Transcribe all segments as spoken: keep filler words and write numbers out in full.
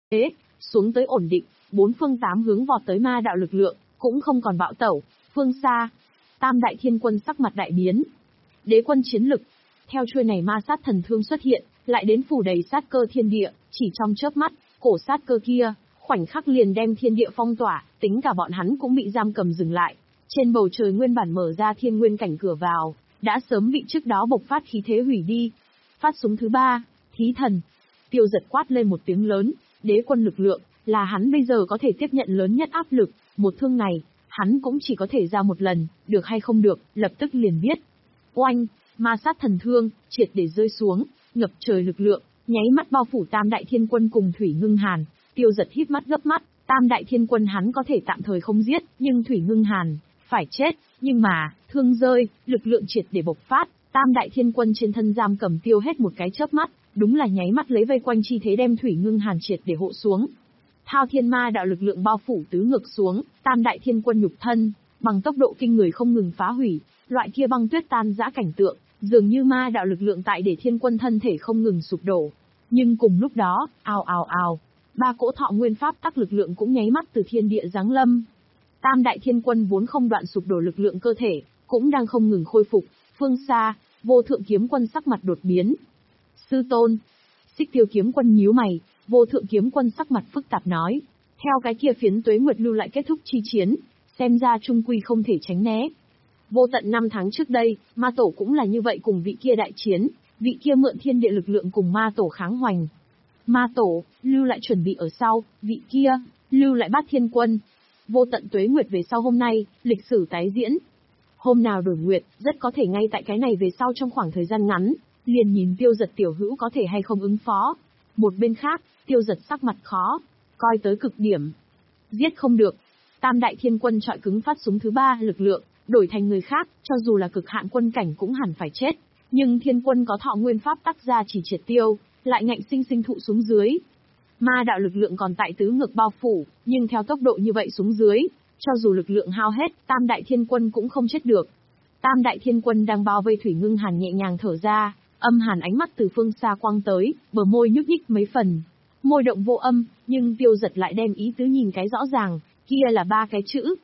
thế, xuống tới ổn định, bốn phương tám hướng vọt tới ma đạo lực lượng, cũng không còn bạo tẩu. Phương xa, Tam Đại Thiên Quân sắc mặt đại biến. Đế quân chiến lực. Theo chuôi này ma sát thần thương xuất hiện, lại đến phủ đầy sát cơ thiên địa, chỉ trong chớp mắt, cổ sát cơ kia, khoảnh khắc liền đem thiên địa phong tỏa, tính cả bọn hắn cũng bị giam cầm dừng lại. Trên bầu trời nguyên bản mở ra thiên nguyên cảnh cửa vào, đã sớm bị trước đó bộc phát khí thế hủy đi. Phát súng thứ ba, thí thần. Tiêu Giật quát lên một tiếng lớn, đế quân lực lượng, là hắn bây giờ có thể tiếp nhận lớn nhất áp lực, một thương này, hắn cũng chỉ có thể ra một lần, được hay không được, lập tức liền biết. Oanh, ma sát thần thương, triệt để rơi xuống, ngập trời lực lượng, nháy mắt bao phủ Tam Đại Thiên Quân cùng Thủy Ngưng Hàn. Tiêu Giật híp mắt gấp mắt, Tam Đại Thiên Quân hắn có thể tạm thời không giết, nhưng Thủy Ngưng Hàn phải chết, nhưng mà, thương rơi, lực lượng triệt để bộc phát, Tam Đại Thiên Quân trên thân giam cầm tiêu hết một cái chớp mắt, đúng là nháy mắt lấy vây quanh chi thế đem Thủy Ngưng Hàn triệt để hộ xuống. Thao Thiên Ma đạo lực lượng bao phủ tứ ngược xuống, Tam Đại Thiên Quân nhục thân, bằng tốc độ kinh người không ngừng phá hủy, loại kia băng tuyết tan rã cảnh tượng, dường như ma đạo lực lượng tại để Thiên Quân thân thể không ngừng sụp đổ. Nhưng cùng lúc đó, ào ào ào, ba cỗ thọ nguyên pháp tắc lực lượng cũng nháy mắt từ thiên địa giáng lâm. Tam Đại Thiên Quân vốn không đoạn sụp đổ lực lượng cơ thể, cũng đang không ngừng khôi phục. Phương xa, Vô Thượng Kiếm Quân sắc mặt đột biến. Sư tôn. Xích Tiêu Kiếm Quân nhíu mày, Vô Thượng Kiếm Quân sắc mặt phức tạp nói. Theo cái kia phiến tuế nguyệt lưu lại kết thúc chi chiến, xem ra trung quy không thể tránh né. Vô tận năm tháng trước đây, ma tổ cũng là như vậy cùng vị kia đại chiến, vị kia mượn thiên địa lực lượng cùng ma tổ kháng hoành. Ma tổ, lưu lại chuẩn bị ở sau, vị kia, lưu lại Bát Thiên Quân. Vô tận tuế nguyệt về sau hôm nay, lịch sử tái diễn. Hôm nào đổi nguyệt, rất có thể ngay tại cái này về sau trong khoảng thời gian ngắn, liền nhìn Tiêu Giật tiểu hữu có thể hay không ứng phó. Một bên khác, Tiêu Giật sắc mặt khó, coi tới cực điểm. Giết không được. Tam Đại Thiên Quân chọi cứng phát súng thứ ba lực lượng, đổi thành người khác, cho dù là cực hạn quân cảnh cũng hẳn phải chết. Nhưng Thiên Quân có thọ nguyên pháp tắc ra chỉ triệt tiêu, lại ngạnh sinh sinh thụ xuống dưới. Ma đạo lực lượng còn tại tứ ngược bao phủ, nhưng theo tốc độ như vậy xuống dưới, cho dù lực lượng hao hết, Tam Đại Thiên Quân cũng không chết được. Tam Đại Thiên Quân đang bao vây Thủy Ngưng Hàn nhẹ nhàng thở ra, âm hàn ánh mắt từ phương xa quang tới, bờ môi nhúc nhích mấy phần. Môi động vô âm, nhưng Tiêu Giật lại đem ý tứ nhìn cái rõ ràng, kia là ba cái chữ.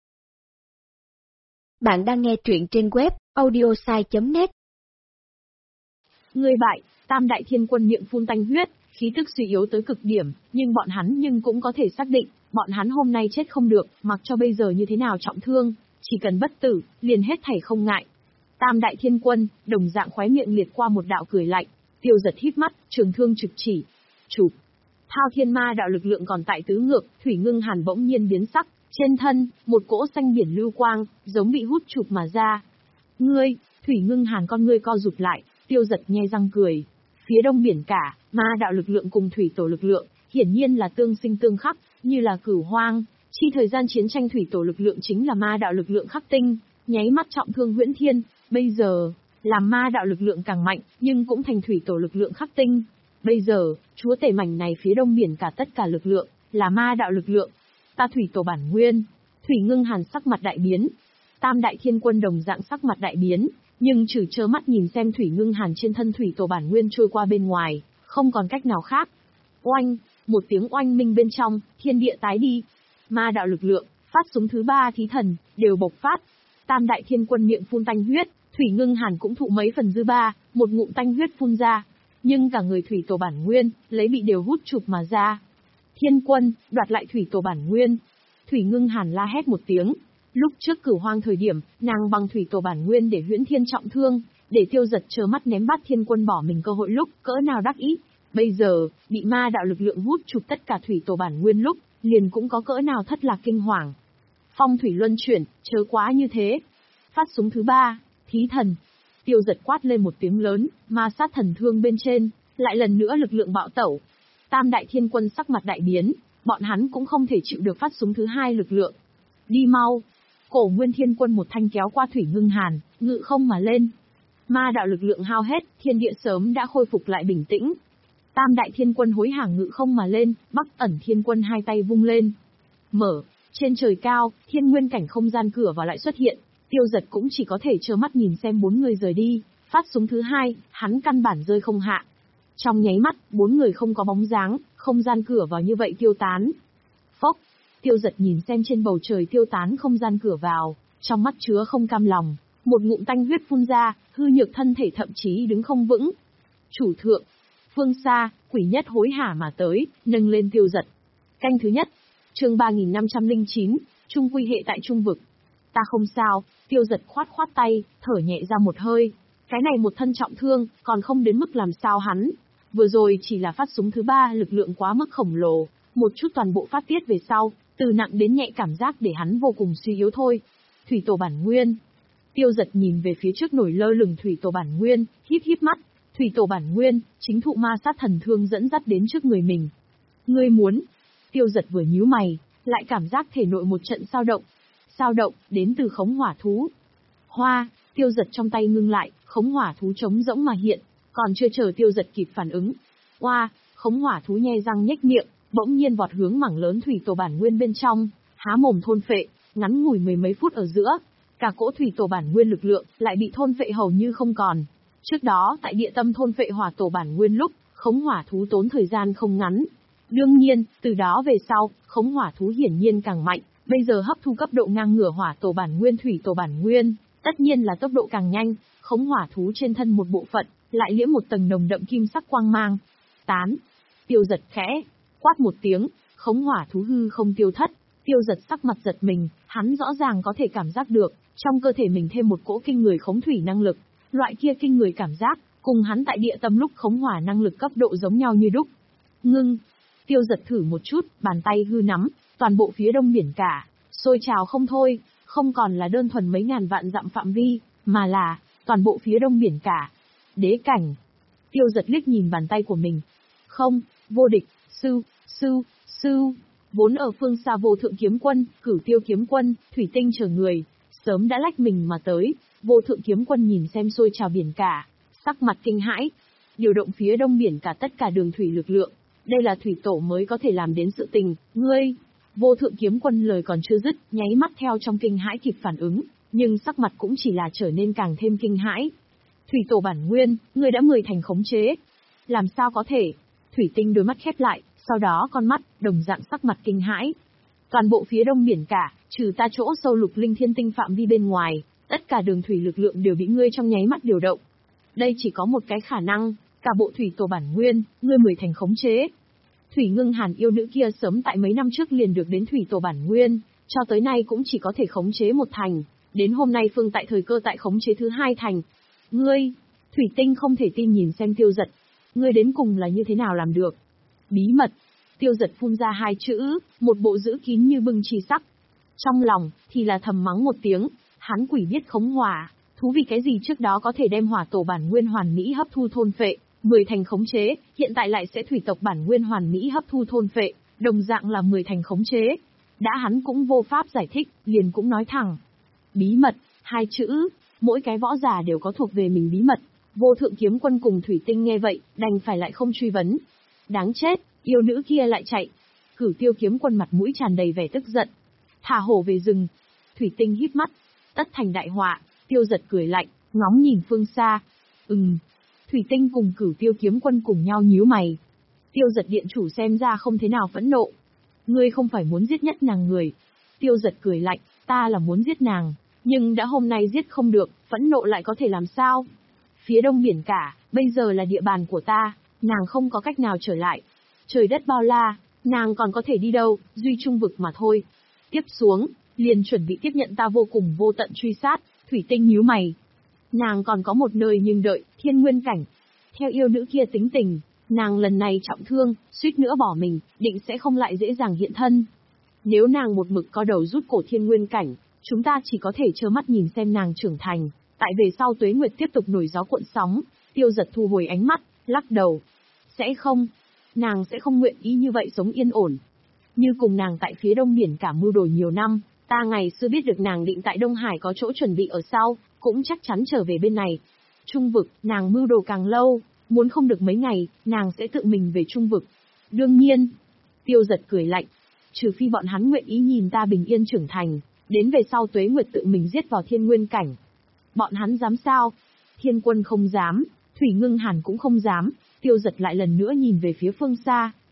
Bạn đang nghe truyện trên web audiosai chấm net. Người bại, Tam Đại Thiên Quân miệng phun tanh huyết, khí tức suy yếu tới cực điểm, nhưng bọn hắn nhưng cũng có thể xác định, bọn hắn hôm nay chết không được, mặc cho bây giờ như thế nào trọng thương, chỉ cần bất tử, liền hết thảy không ngại. Tam Đại Thiên Quân, đồng dạng khóe miệng liệt qua một đạo cười lạnh, Tiêu Giật híp mắt, trường thương trực chỉ. Chụp. Thao Thiên Ma đạo lực lượng còn tại tứ ngược, Thủy Ngưng Hàn bỗng nhiên biến sắc, trên thân, một cỗ xanh biển lưu quang, giống bị hút chụp mà ra. Ngươi, Thủy Ngưng Hàn con ngươi co rụt lại, Tiêu Giật nhe răng cười. Phía đông biển cả, ma đạo lực lượng cùng thủy tổ lực lượng, hiển nhiên là tương sinh tương khắc, như là cửu hoang. Chi thời gian chiến tranh thủy tổ lực lượng chính là ma đạo lực lượng khắc tinh, nháy mắt trọng thương Huyễn Thiên, bây giờ, làm ma đạo lực lượng càng mạnh, nhưng cũng thành thủy tổ lực lượng khắc tinh. Bây giờ, chúa tể mảnh này phía đông biển cả tất cả lực lượng, là ma đạo lực lượng. Ta thủy tổ bản nguyên. Thủy Ngưng Hàn sắc mặt đại biến. Tam Đại Thiên Quân đồng dạng sắc mặt đại biến, nhưng trừ trơ mắt nhìn xem Thủy Ngưng Hàn trên thân thủy tổ bản nguyên trôi qua bên ngoài, không còn cách nào khác. Oanh, một tiếng oanh minh bên trong, thiên địa tái đi. Ma đạo lực lượng, phát súng thứ ba thí thần, đều bộc phát. Tam Đại Thiên Quân miệng phun tanh huyết, Thủy Ngưng Hàn cũng thụ mấy phần dư ba, một ngụm tanh huyết phun ra. Nhưng cả người thủy tổ bản nguyên, lấy bị đều hút chụp mà ra. Thiên Quân, đoạt lại thủy tổ bản nguyên. Thủy Ngưng Hàn la hét một tiếng. Lúc trước Cửu Hoang thời điểm, nàng bằng thủy tổ bản nguyên để Huyễn Thiên trọng thương, để Tiêu Giật trơ mắt ném Bát Thiên Quân bỏ mình cơ hội lúc, cỡ nào đắc ý. Bây giờ, bị ma đạo lực lượng hút chụp tất cả thủy tổ bản nguyên lúc, liền cũng có cỡ nào thất lạc kinh hoàng. Phong thủy luân chuyển, chớ quá như thế. Phát súng thứ ba, thí thần. Tiêu Giật quát lên một tiếng lớn, ma sát thần thương bên trên, lại lần nữa lực lượng bạo tẩu. Tam Đại Thiên Quân sắc mặt đại biến, bọn hắn cũng không thể chịu được phát súng thứ hai lực lượng. Đi mau. Cổ Nguyên Thiên Quân một thanh kéo qua Thủy Ngưng Hàn, ngự không mà lên. Ma đạo lực lượng hao hết, thiên địa sớm đã khôi phục lại bình tĩnh. Tam Đại Thiên Quân hối hả ngự không mà lên, Bắc Ẩn Thiên Quân hai tay vung lên. Mở, trên trời cao, thiên nguyên cảnh không gian cửa vào lại xuất hiện, Tiêu Giật cũng chỉ có thể trơ mắt nhìn xem bốn người rời đi, phát súng thứ hai, hắn căn bản rơi không hạ. Trong nháy mắt, bốn người không có bóng dáng, không gian cửa vào như vậy tiêu tán. Phốc, Tiêu Dật nhìn xem trên bầu trời tiêu tán không gian cửa vào, trong mắt chứa không cam lòng, một ngụm tanh huyết phun ra, hư nhược thân thể thậm chí đứng không vững. Chủ thượng, phương xa, quỷ nhất hối hả mà tới, nâng lên Tiêu Dật. Canh thứ nhất, chương ba nghìn năm trăm lẻ chín, Trung quy hệ tại Trung vực. Ta không sao, Tiêu Dật khoát khoát tay, thở nhẹ ra một hơi. Cái này một thân trọng thương, còn không đến mức làm sao hắn. Vừa rồi chỉ là phát súng thứ ba, lực lượng quá mức khổng lồ, một chút toàn bộ phát tiết về sau, từ nặng đến nhẹ cảm giác để hắn vô cùng suy yếu thôi. Thủy tổ bản nguyên. Tiêu Dật nhìn về phía trước nổi lơ lửng thủy tổ bản nguyên, híp híp mắt. Thủy tổ bản nguyên, chính thụ ma sát thần thương dẫn dắt đến trước người mình. Ngươi muốn? Tiêu Dật vừa nhíu mày, lại cảm giác thể nội một trận sao động. Sao động, đến từ khống hỏa thú. Hoa, Tiêu Dật trong tay ngưng lại, khống hỏa thú trống rỗng mà hiện, còn chưa chờ Tiêu Dật kịp phản ứng. Hoa, khống hỏa thú nhe răng nhếch miệng, bỗng nhiên vọt hướng mảng lớn thủy tổ bản nguyên bên trong, há mồm thôn phệ, ngắn ngủi mười mấy phút ở giữa, cả cỗ thủy tổ bản nguyên lực lượng lại bị thôn phệ hầu như không còn. Trước đó tại địa tâm thôn phệ hỏa tổ bản nguyên lúc, khống hỏa thú tốn thời gian không ngắn. Đương nhiên, từ đó về sau, khống hỏa thú hiển nhiên càng mạnh, bây giờ hấp thu cấp độ ngang ngửa hỏa tổ bản nguyên thủy tổ bản nguyên, tất nhiên là tốc độ càng nhanh, khống hỏa thú trên thân một bộ phận, lại liễm một tầng nồng đậm kim sắc quang mang. Tán. Tiêu Dật khẽ quát một tiếng, khống hỏa thú hư không tiêu thất. Tiêu Dật sắc mặt giật mình, hắn rõ ràng có thể cảm giác được, trong cơ thể mình thêm một cỗ kinh người khống thủy năng lực. Loại kia kinh người cảm giác, cùng hắn tại địa tâm lúc khống hỏa năng lực cấp độ giống nhau như đúc. Ngưng. Tiêu Dật thử một chút, bàn tay hư nắm, toàn bộ phía đông biển cả, sôi trào không thôi, không còn là đơn thuần mấy ngàn vạn dặm phạm vi, mà là toàn bộ phía đông biển cả. Đế cảnh. Tiêu Dật liếc nhìn bàn tay của mình. Không, vô địch, sư, sư, sư. Vốn ở phương xa vô thượng kiếm quân, cửu tiêu kiếm quân, thủy tinh chờ người, sớm đã lách mình mà tới. Vô thượng kiếm quân nhìn xem sôi trào biển cả, sắc mặt kinh hãi. Điều động phía đông biển cả tất cả đường thủy lực lượng. Đây là thủy tổ mới có thể làm đến sự tình, ngươi. Vô thượng kiếm quân lời còn chưa dứt, nháy mắt theo trong kinh hãi kịp phản ứng, nhưng sắc mặt cũng chỉ là trở nên càng thêm kinh hãi. Thủy tổ bản nguyên, ngươi đã mười thành khống chế. Làm sao có thể? Thủy tinh đôi mắt khép lại, sau đó con mắt, đồng dạng sắc mặt kinh hãi. Toàn bộ phía đông biển cả, trừ ta chỗ sâu lục linh thiên tinh phạm vi bên ngoài, tất cả đường thủy lực lượng đều bị ngươi trong nháy mắt điều động. Đây chỉ có một cái khả năng, cả bộ thủy tổ bản nguyên, ngươi mười thành khống chế. Thủy Ngưng Hàn yêu nữ kia sớm tại mấy năm trước liền được đến thủy tổ bản nguyên, cho tới nay cũng chỉ có thể khống chế một thành, đến hôm nay phương tại thời cơ tại khống chế thứ hai thành. Ngươi, Thủy Tinh không thể tin nhìn xem Tiêu Dật, ngươi đến cùng là như thế nào làm được? Bí mật. Tiêu Dật phun ra hai chữ, một bộ giữ kín như bưng chi sắc. Trong lòng thì là thầm mắng một tiếng, hắn quỷ biết khống hỏa, thú vì cái gì trước đó có thể đem hỏa tổ bản nguyên hoàn mỹ hấp thu thôn phệ, mười thành khống chế, hiện tại lại sẽ thủy tộc bản nguyên hoàn mỹ hấp thu thôn phệ, đồng dạng là mười thành khống chế. Đã hắn cũng vô pháp giải thích, liền cũng nói thẳng. Bí mật, hai chữ, mỗi cái võ giả đều có thuộc về mình bí mật. Vô thượng kiếm quân cùng Thủy Tinh nghe vậy, đành phải lại không truy vấn. Đáng chết, yêu nữ kia lại chạy. Cửu tiêu kiếm quân mặt mũi tràn đầy vẻ tức giận. Thả hổ về rừng. Thủy Tinh híp mắt. Tất thành đại họa. Tiêu Dật cười lạnh, ngóng nhìn phương xa. Ừm. Thủy Tinh cùng cửu tiêu kiếm quân cùng nhau nhíu mày. Tiêu Dật điện chủ xem ra không thế nào phẫn nộ. Ngươi không phải muốn giết nhất nàng người. Tiêu Dật cười lạnh, ta là muốn giết nàng. Nhưng đã hôm nay giết không được, phẫn nộ lại có thể làm sao? Phía đông biển cả, bây giờ là địa bàn của ta, nàng không có cách nào trở lại. Trời đất bao la, nàng còn có thể đi đâu, duy trung vực mà thôi. Tiếp xuống, liền chuẩn bị tiếp nhận ta vô cùng vô tận truy sát. Thủy Tinh nhíu mày. Nàng còn có một nơi nhưng đợi, thiên nguyên cảnh. Theo yêu nữ kia tính tình, nàng lần này trọng thương, suýt nữa bỏ mình, định sẽ không lại dễ dàng hiện thân. Nếu nàng một mực có đầu rút cổ thiên nguyên cảnh, chúng ta chỉ có thể trơ mắt nhìn xem nàng trưởng thành. Tại về sau Tuế Nguyệt tiếp tục nổi gió cuộn sóng, Tiêu Dật thu hồi ánh mắt, lắc đầu. Sẽ không, nàng sẽ không nguyện ý như vậy sống yên ổn. Như cùng nàng tại phía đông biển cả mưu đồ nhiều năm, ta ngày xưa biết được nàng định tại Đông Hải có chỗ chuẩn bị ở sau, cũng chắc chắn trở về bên này. Trung vực, nàng mưu đồ càng lâu, muốn không được mấy ngày, nàng sẽ tự mình về trung vực. Đương nhiên, Tiêu Dật cười lạnh, trừ phi bọn hắn nguyện ý nhìn ta bình yên trưởng thành, đến về sau Tuế Nguyệt tự mình giết vào thiên nguyên cảnh. Bọn hắn dám sao? Thiên Quân không dám, Thủy Ngưng Hàn cũng không dám. Tiêu Dật lại lần nữa nhìn về phía phương xa,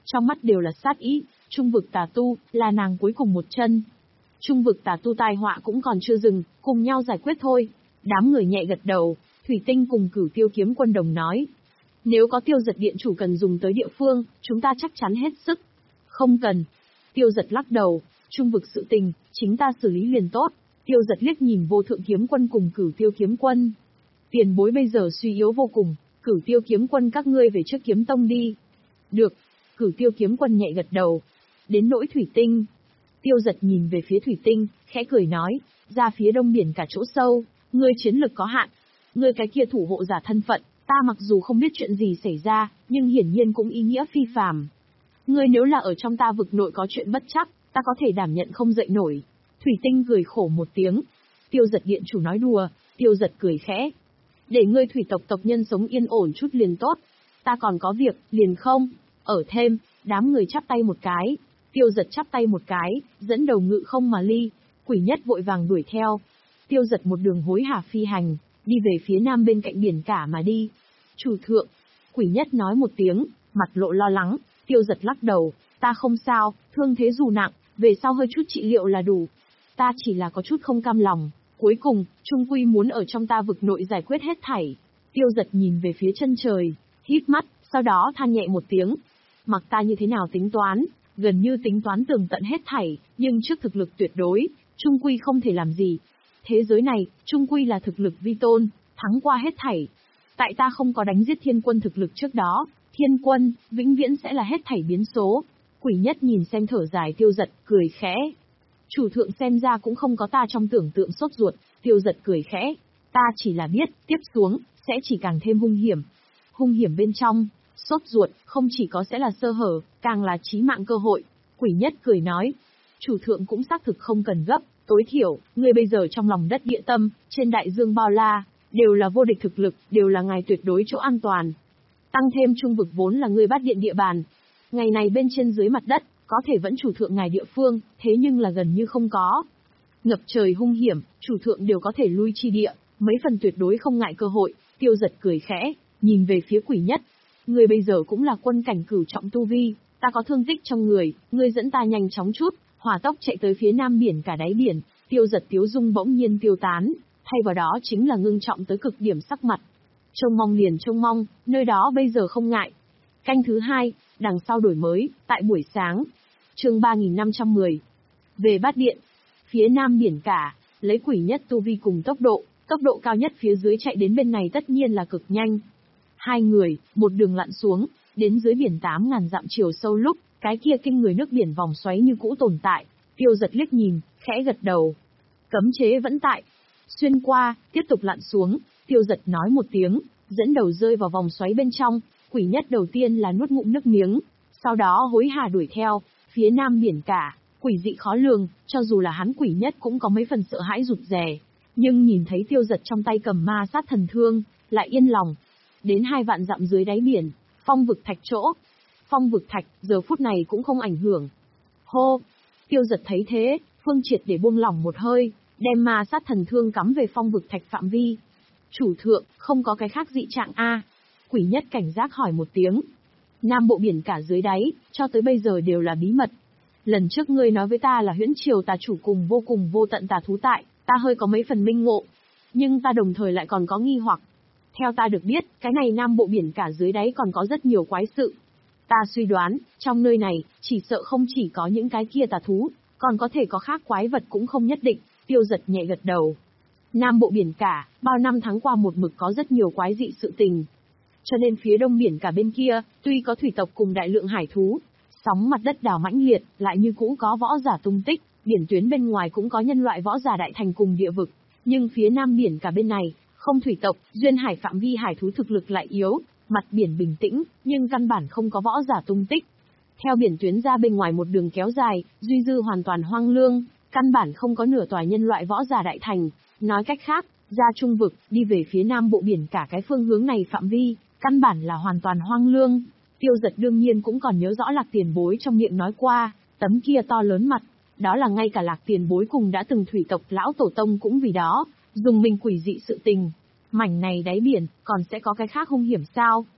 trong mắt đều là sát ý, trung vực tà tu, là nàng cuối cùng một chân. Trung vực tà tu tai họa cũng còn chưa dừng, cùng nhau giải quyết thôi. Đám người nhẹ gật đầu, Thủy Tinh cùng Cửu Tiêu Kiếm Quân đồng nói. Nếu có Tiêu Giật điện chủ cần dùng tới địa phương, chúng ta chắc chắn hết sức. Không cần. Tiêu Giật lắc đầu, trung vực sự tình, chính ta xử lý liền tốt. Tiêu Giật liếc nhìn Vô Thượng Kiếm Quân cùng Cửu Tiêu Kiếm Quân. Tiền bối bây giờ suy yếu vô cùng, Cửu Tiêu Kiếm Quân các ngươi về trước Kiếm Tông đi. Được. Cửu Tiêu Kiếm Quân nhẹ gật đầu. Đến nỗi Thủy Tinh. Tiêu Giật nhìn về phía Thủy Tinh, khẽ cười nói, ra phía đông biển cả chỗ sâu, ngươi chiến lực có hạn. Ngươi cái kia thủ hộ giả thân phận, ta mặc dù không biết chuyện gì xảy ra, nhưng hiển nhiên cũng ý nghĩa phi phàm. Ngươi nếu là ở trong ta vực nội có chuyện bất chắc, ta có thể đảm nhận không dậy nổi. Thủy Tinh cười khổ một tiếng. Tiêu Giật điện chủ nói đùa, Tiêu Giật cười khẽ. Để ngươi thủy tộc tộc nhân sống yên ổn chút liền tốt. Ta còn có việc, liền không. Ở thêm, đám người chắp tay một cái. Tiêu Giật chắp tay một cái, dẫn đầu ngự không mà ly. Quỷ Nhất vội vàng đuổi theo. Tiêu Giật một đường hối hả phi hành, đi về phía nam bên cạnh biển cả mà đi. Chủ thượng. Quỷ Nhất nói một tiếng, mặt lộ lo lắng. Tiêu Giật lắc đầu, ta không sao, thương thế dù nặng, về sau hơi chút trị liệu là đủ. Ta chỉ là có chút không cam lòng, cuối cùng, trung quy muốn ở trong ta vực nội giải quyết hết thảy. Tiêu Giật nhìn về phía chân trời, hít mắt, sau đó than nhẹ một tiếng. Mặc ta như thế nào tính toán, gần như tính toán tường tận hết thảy, nhưng trước thực lực tuyệt đối, trung quy không thể làm gì. Thế giới này, trung quy là thực lực vi tôn, thắng qua hết thảy. Tại ta không có đánh giết thiên quân thực lực trước đó, thiên quân, vĩnh viễn sẽ là hết thảy biến số. Quỷ Nhất nhìn xem thở dài Tiêu Giật, cười khẽ. Chủ thượng xem ra cũng không có ta trong tưởng tượng sốt ruột. Tiêu Giật cười khẽ. Ta chỉ là biết, tiếp xuống, sẽ chỉ càng thêm hung hiểm. Hung hiểm bên trong, sốt ruột, không chỉ có sẽ là sơ hở, càng là chí mạng cơ hội. Quỷ Nhất cười nói. Chủ thượng cũng xác thực không cần gấp, tối thiểu, người bây giờ trong lòng đất địa tâm, trên đại dương bao la, đều là vô địch thực lực, đều là ngài tuyệt đối chỗ an toàn. Tăng thêm trung vực vốn là người bắt điện địa bàn. Ngày này bên trên dưới mặt đất, có thể vẫn chủ thượng ngài địa phương, thế nhưng là gần như không có. Ngập trời hung hiểm, chủ thượng đều có thể lui chi địa, mấy phần tuyệt đối không ngại cơ hội. Tiêu Giật cười khẽ, nhìn về phía Quỷ Nhất. Người bây giờ cũng là quân cảnh cửu trọng tu vi, ta có thương tích trong người, ngươi dẫn ta nhanh chóng chút, hỏa tốc chạy tới phía nam biển cả đáy biển. Tiêu Giật tiếu dung bỗng nhiên tiêu tán, thay vào đó chính là ngưng trọng tới cực điểm sắc mặt. Trông mong liền trông mong, nơi đó bây giờ không ngại. Canh thứ hai, đằng sau đổi mới, tại buổi sáng. Chương ba nghìn năm trăm mười. Về Bát Điện. Phía nam biển cả, lấy Quỷ Nhất tu vi cùng tốc độ, tốc độ cao nhất phía dưới chạy đến bên này tất nhiên là cực nhanh. Hai người, một đường lặn xuống, đến dưới biển tám ngàn dặm chiều sâu lúc, cái kia kinh người nước biển vòng xoáy như cũ tồn tại. Tiêu Giật liếc nhìn, khẽ gật đầu. Cấm chế vẫn tại. Xuyên qua, tiếp tục lặn xuống, Tiêu Giật nói một tiếng, dẫn đầu rơi vào vòng xoáy bên trong. Quỷ Nhất đầu tiên là nuốt ngụm nước miếng, sau đó hối hả đuổi theo. Phía nam biển cả, quỷ dị khó lường, cho dù là hắn Quỷ Nhất cũng có mấy phần sợ hãi rụt rè, nhưng nhìn thấy Tiêu Giật trong tay cầm ma sát thần thương, lại yên lòng. Đến hai vạn dặm dưới đáy biển, phong vực thạch chỗ. Phong vực thạch, giờ phút này cũng không ảnh hưởng. Hô! Tiêu Giật thấy thế, Phương triệt để buông lỏng một hơi, đem ma sát thần thương cắm về phong vực thạch phạm vi. Chủ thượng, không có cái khác dị trạng a? Quỷ Nhất cảnh giác hỏi một tiếng. Nam bộ biển cả dưới đáy, cho tới bây giờ đều là bí mật. Lần trước ngươi nói với ta là huyễn triều tà chủ cùng vô cùng vô tận tà thú tại, ta hơi có mấy phần minh ngộ. Nhưng ta đồng thời lại còn có nghi hoặc. Theo ta được biết, cái này nam bộ biển cả dưới đáy còn có rất nhiều quái sự. Ta suy đoán, trong nơi này, chỉ sợ không chỉ có những cái kia tà thú, còn có thể có khác quái vật cũng không nhất định. Tiêu Giật nhẹ gật đầu. Nam bộ biển cả, bao năm tháng qua một mực có rất nhiều quái dị sự tình. Cho nên phía đông biển cả bên kia, tuy có thủy tộc cùng đại lượng hải thú, sóng mặt đất đảo mãnh liệt, lại như cũ có võ giả tung tích, biển tuyến bên ngoài cũng có nhân loại võ giả đại thành cùng địa vực. Nhưng phía nam biển cả bên này, không thủy tộc, duyên hải phạm vi hải thú thực lực lại yếu, mặt biển bình tĩnh, nhưng căn bản không có võ giả tung tích. Theo biển tuyến ra bên ngoài một đường kéo dài, duy dư hoàn toàn hoang lương, căn bản không có nửa tòa nhân loại võ giả đại thành. Nói cách khác, ra trung vực, đi về phía nam bộ biển cả cái phương hướng này phạm vi, căn bản là hoàn toàn hoang lương. Tiêu Giật đương nhiên cũng còn nhớ rõ Lạc Tiền Bối trong miệng nói qua, tấm kia to lớn mặt, đó là ngay cả Lạc Tiền Bối cùng đã từng thủy tộc lão tổ tông cũng vì đó, dùng mình quỷ dị sự tình. Mảnh này đáy biển, còn sẽ có cái khác hung hiểm sao?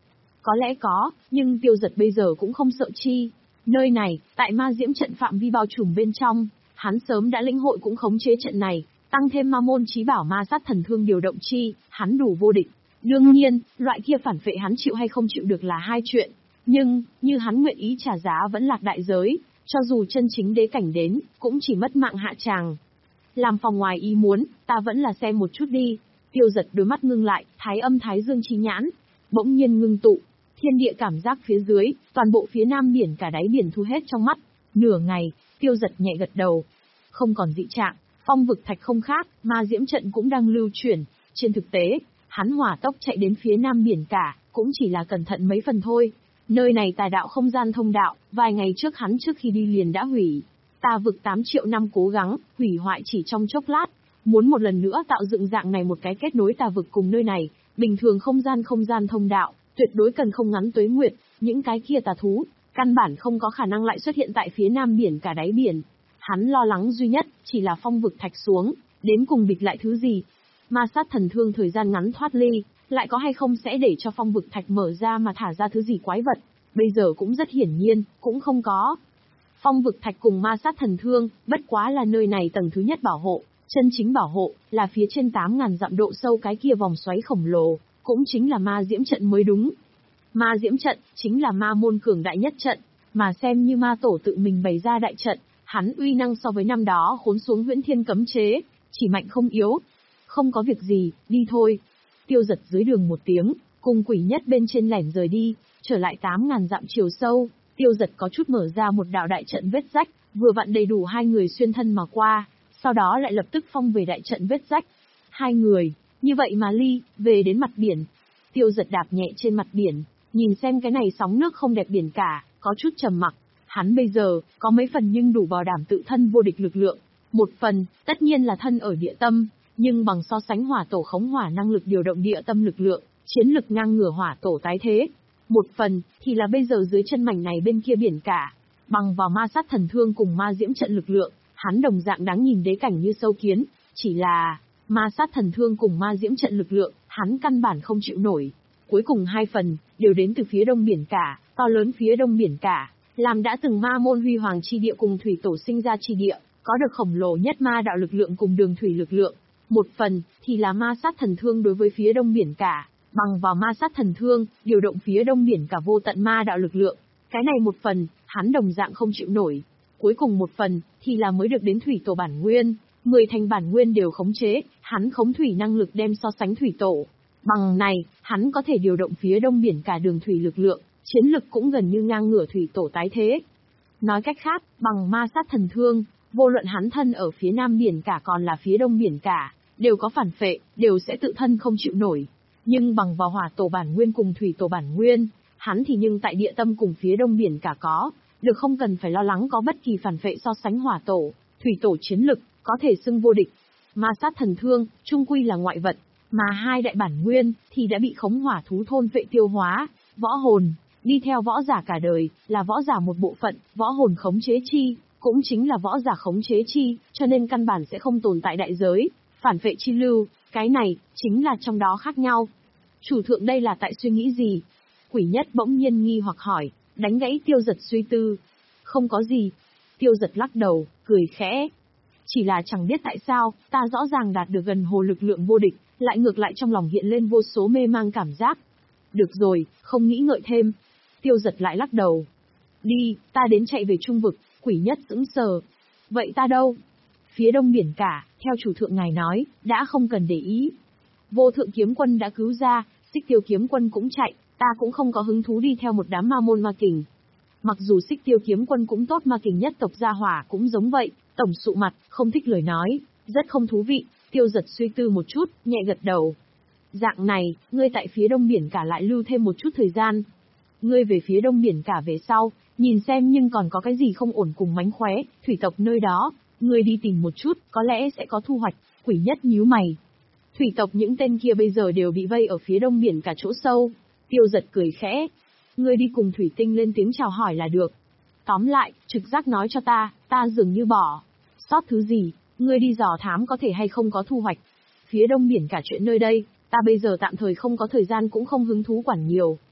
Có lẽ có, nhưng Tiêu Giật bây giờ cũng không sợ chi. Nơi này, tại ma diễm trận phạm vi bao trùm bên trong, hắn sớm đã lĩnh hội cũng khống chế trận này, tăng thêm ma môn chí bảo ma sát thần thương điều động chi, hắn đủ vô địch. Đương nhiên, loại kia phản phệ hắn chịu hay không chịu được là hai chuyện. Nhưng, như hắn nguyện ý trả giá vẫn lạc đại giới, cho dù chân chính đế cảnh đến, cũng chỉ mất mạng hạ tràng. Làm phòng ngoài ý muốn, ta vẫn là xem một chút đi. Tiêu Giật đôi mắt ngưng lại, thái âm thái dương chi nhãn, bỗng nhiên ngưng tụ. Thiên địa cảm giác phía dưới, toàn bộ phía nam biển cả đáy biển thu hết trong mắt. Nửa ngày, Tiêu Giật nhẹ gật đầu. Không còn dị trạng, phong vực thạch không khác, ma diễm trận cũng đang lưu chuyển. Trên thực tế, hắn hỏa tốc chạy đến phía nam biển cả, cũng chỉ là cẩn thận mấy phần thôi. Nơi này tà đạo không gian thông đạo, vài ngày trước hắn trước khi đi liền đã hủy. Tà vực tám triệu năm cố gắng, hủy hoại chỉ trong chốc lát. Muốn một lần nữa tạo dựng dạng này một cái kết nối tà vực cùng nơi này, bình thường không gian không gian thông đạo, tuyệt đối cần không ngắn tuế nguyệt, những cái kia tà thú, căn bản không có khả năng lại xuất hiện tại phía nam biển cả đáy biển. Hắn lo lắng duy nhất, chỉ là phong vực thạch xuống, đến cùng địch lại thứ gì. Ma sát thần thương thời gian ngắn thoát ly, lại có hay không sẽ để cho phong vực thạch mở ra mà thả ra thứ gì quái vật, bây giờ cũng rất hiển nhiên, cũng không có. Phong vực thạch cùng ma sát thần thương, bất quá là nơi này tầng thứ nhất bảo hộ, chân chính bảo hộ, là phía trên tám ngàn dặm độ sâu cái kia vòng xoáy khổng lồ, cũng chính là ma diễm trận mới đúng. Ma diễm trận, chính là ma môn cường đại nhất trận, mà xem như ma tổ tự mình bày ra đại trận, hắn uy năng so với năm đó khốn xuống huyễn thiên cấm chế, chỉ mạnh không yếu. Không có việc gì, đi thôi. Tiêu Giật dưới đường một tiếng, cùng quỷ nhất bên trên lẻn rời đi, trở lại tám ngàn dặm chiều sâu, Tiêu Giật có chút mở ra một đạo đại trận vết rách, vừa vặn đầy đủ hai người xuyên thân mà qua, sau đó lại lập tức phong về đại trận vết rách. Hai người, như vậy mà ly, về đến mặt biển. Tiêu Giật đạp nhẹ trên mặt biển, nhìn xem cái này sóng nước không đẹp biển cả, có chút trầm mặc. Hắn bây giờ, có mấy phần nhưng đủ bảo đảm tự thân vô địch lực lượng. Một phần, tất nhiên là thân ở địa tâm, nhưng bằng so sánh hỏa tổ khống hỏa năng lực điều động địa tâm lực lượng, chiến lực ngang ngửa hỏa tổ tái thế. Một phần, thì là bây giờ dưới chân mảnh này bên kia biển cả, bằng vào ma sát thần thương cùng ma diễm trận lực lượng, hắn đồng dạng đáng nhìn đế cảnh như sâu kiến, chỉ là, ma sát thần thương cùng ma diễm trận lực lượng, hắn căn bản không chịu nổi. Cuối cùng hai phần, đều đến từ phía đông biển cả, to lớn phía đông biển cả, làm đã từng ma môn huy hoàng chi địa cùng thủy tổ sinh ra chi địa, có được khổng lồ nhất ma đạo lực lượng cùng đường thủy lực lượng. Một phần, thì là ma sát thần thương đối với phía đông biển cả, bằng vào ma sát thần thương, điều động phía đông biển cả vô tận ma đạo lực lượng. Cái này một phần, hắn đồng dạng không chịu nổi. Cuối cùng một phần, thì là mới được đến thủy tổ bản nguyên, mười thành bản nguyên đều khống chế, hắn khống thủy năng lực đem so sánh thủy tổ. Bằng này, hắn có thể điều động phía đông biển cả đường thủy lực lượng, chiến lực cũng gần như ngang ngửa thủy tổ tái thế. Nói cách khác, bằng ma sát thần thương, vô luận hắn thân ở phía nam biển cả còn là phía đông biển cả, đều có phản phệ, đều sẽ tự thân không chịu nổi. Nhưng bằng vào hỏa tổ bản nguyên cùng thủy tổ bản nguyên, hắn thì nhưng tại địa tâm cùng phía đông biển cả có, được không cần phải lo lắng có bất kỳ phản phệ so sánh hỏa tổ, thủy tổ chiến lực, có thể xưng vô địch. Ma sát thần thương, trung quy là ngoại vật, mà hai đại bản nguyên, thì đã bị khống hỏa thú thôn vệ tiêu hóa, võ hồn, đi theo võ giả cả đời, là võ giả một bộ phận, võ hồn khống chế chi, cũng chính là võ giả khống chế chi, cho nên căn bản sẽ không tồn tại đại giới, phản phệ chi lưu, cái này, chính là trong đó khác nhau. Chủ thượng đây là tại suy nghĩ gì? Quỷ nhất bỗng nhiên nghi hoặc hỏi, đánh gãy Tiêu Giật suy tư. Không có gì. Tiêu Giật lắc đầu, cười khẽ. Chỉ là chẳng biết tại sao, ta rõ ràng đạt được gần hồ lực lượng vô địch, lại ngược lại trong lòng hiện lên vô số mê mang cảm giác. Được rồi, không nghĩ ngợi thêm. Tiêu Giật lại lắc đầu. Đi, ta đến chạy về trung vực, quỷ nhất sững sờ. Vậy ta đâu? Phía đông biển cả, theo chủ thượng ngài nói, đã không cần để ý. Vô thượng kiếm quân đã cứu ra, Xích Tiêu kiếm quân cũng chạy, ta cũng không có hứng thú đi theo một đám ma môn ma kình. Mặc dù Xích Tiêu kiếm quân cũng tốt, ma kình nhất tộc gia hỏa cũng giống vậy, tổng sụ mặt, không thích lời nói, rất không thú vị. Tiêu Giật suy tư một chút, nhẹ gật đầu. Dạng này, ngươi tại phía đông biển cả lại lưu thêm một chút thời gian. Ngươi về phía đông biển cả về sau, nhìn xem nhưng còn có cái gì không ổn cùng mánh khóe, thủy tộc nơi đó, ngươi đi tìm một chút, có lẽ sẽ có thu hoạch. Quỷ nhất nhíu mày. Thủy tộc những tên kia bây giờ đều bị vây ở phía đông biển cả chỗ sâu. Tiêu Giật cười khẽ. Ngươi đi cùng thủy tinh lên tiếng chào hỏi là được. Tóm lại, trực giác nói cho ta, ta dường như bỏ sót thứ gì, ngươi đi dò thám có thể hay không có thu hoạch. Phía đông biển cả chuyện nơi đây, ta bây giờ tạm thời không có thời gian cũng không hứng thú quản nhiều.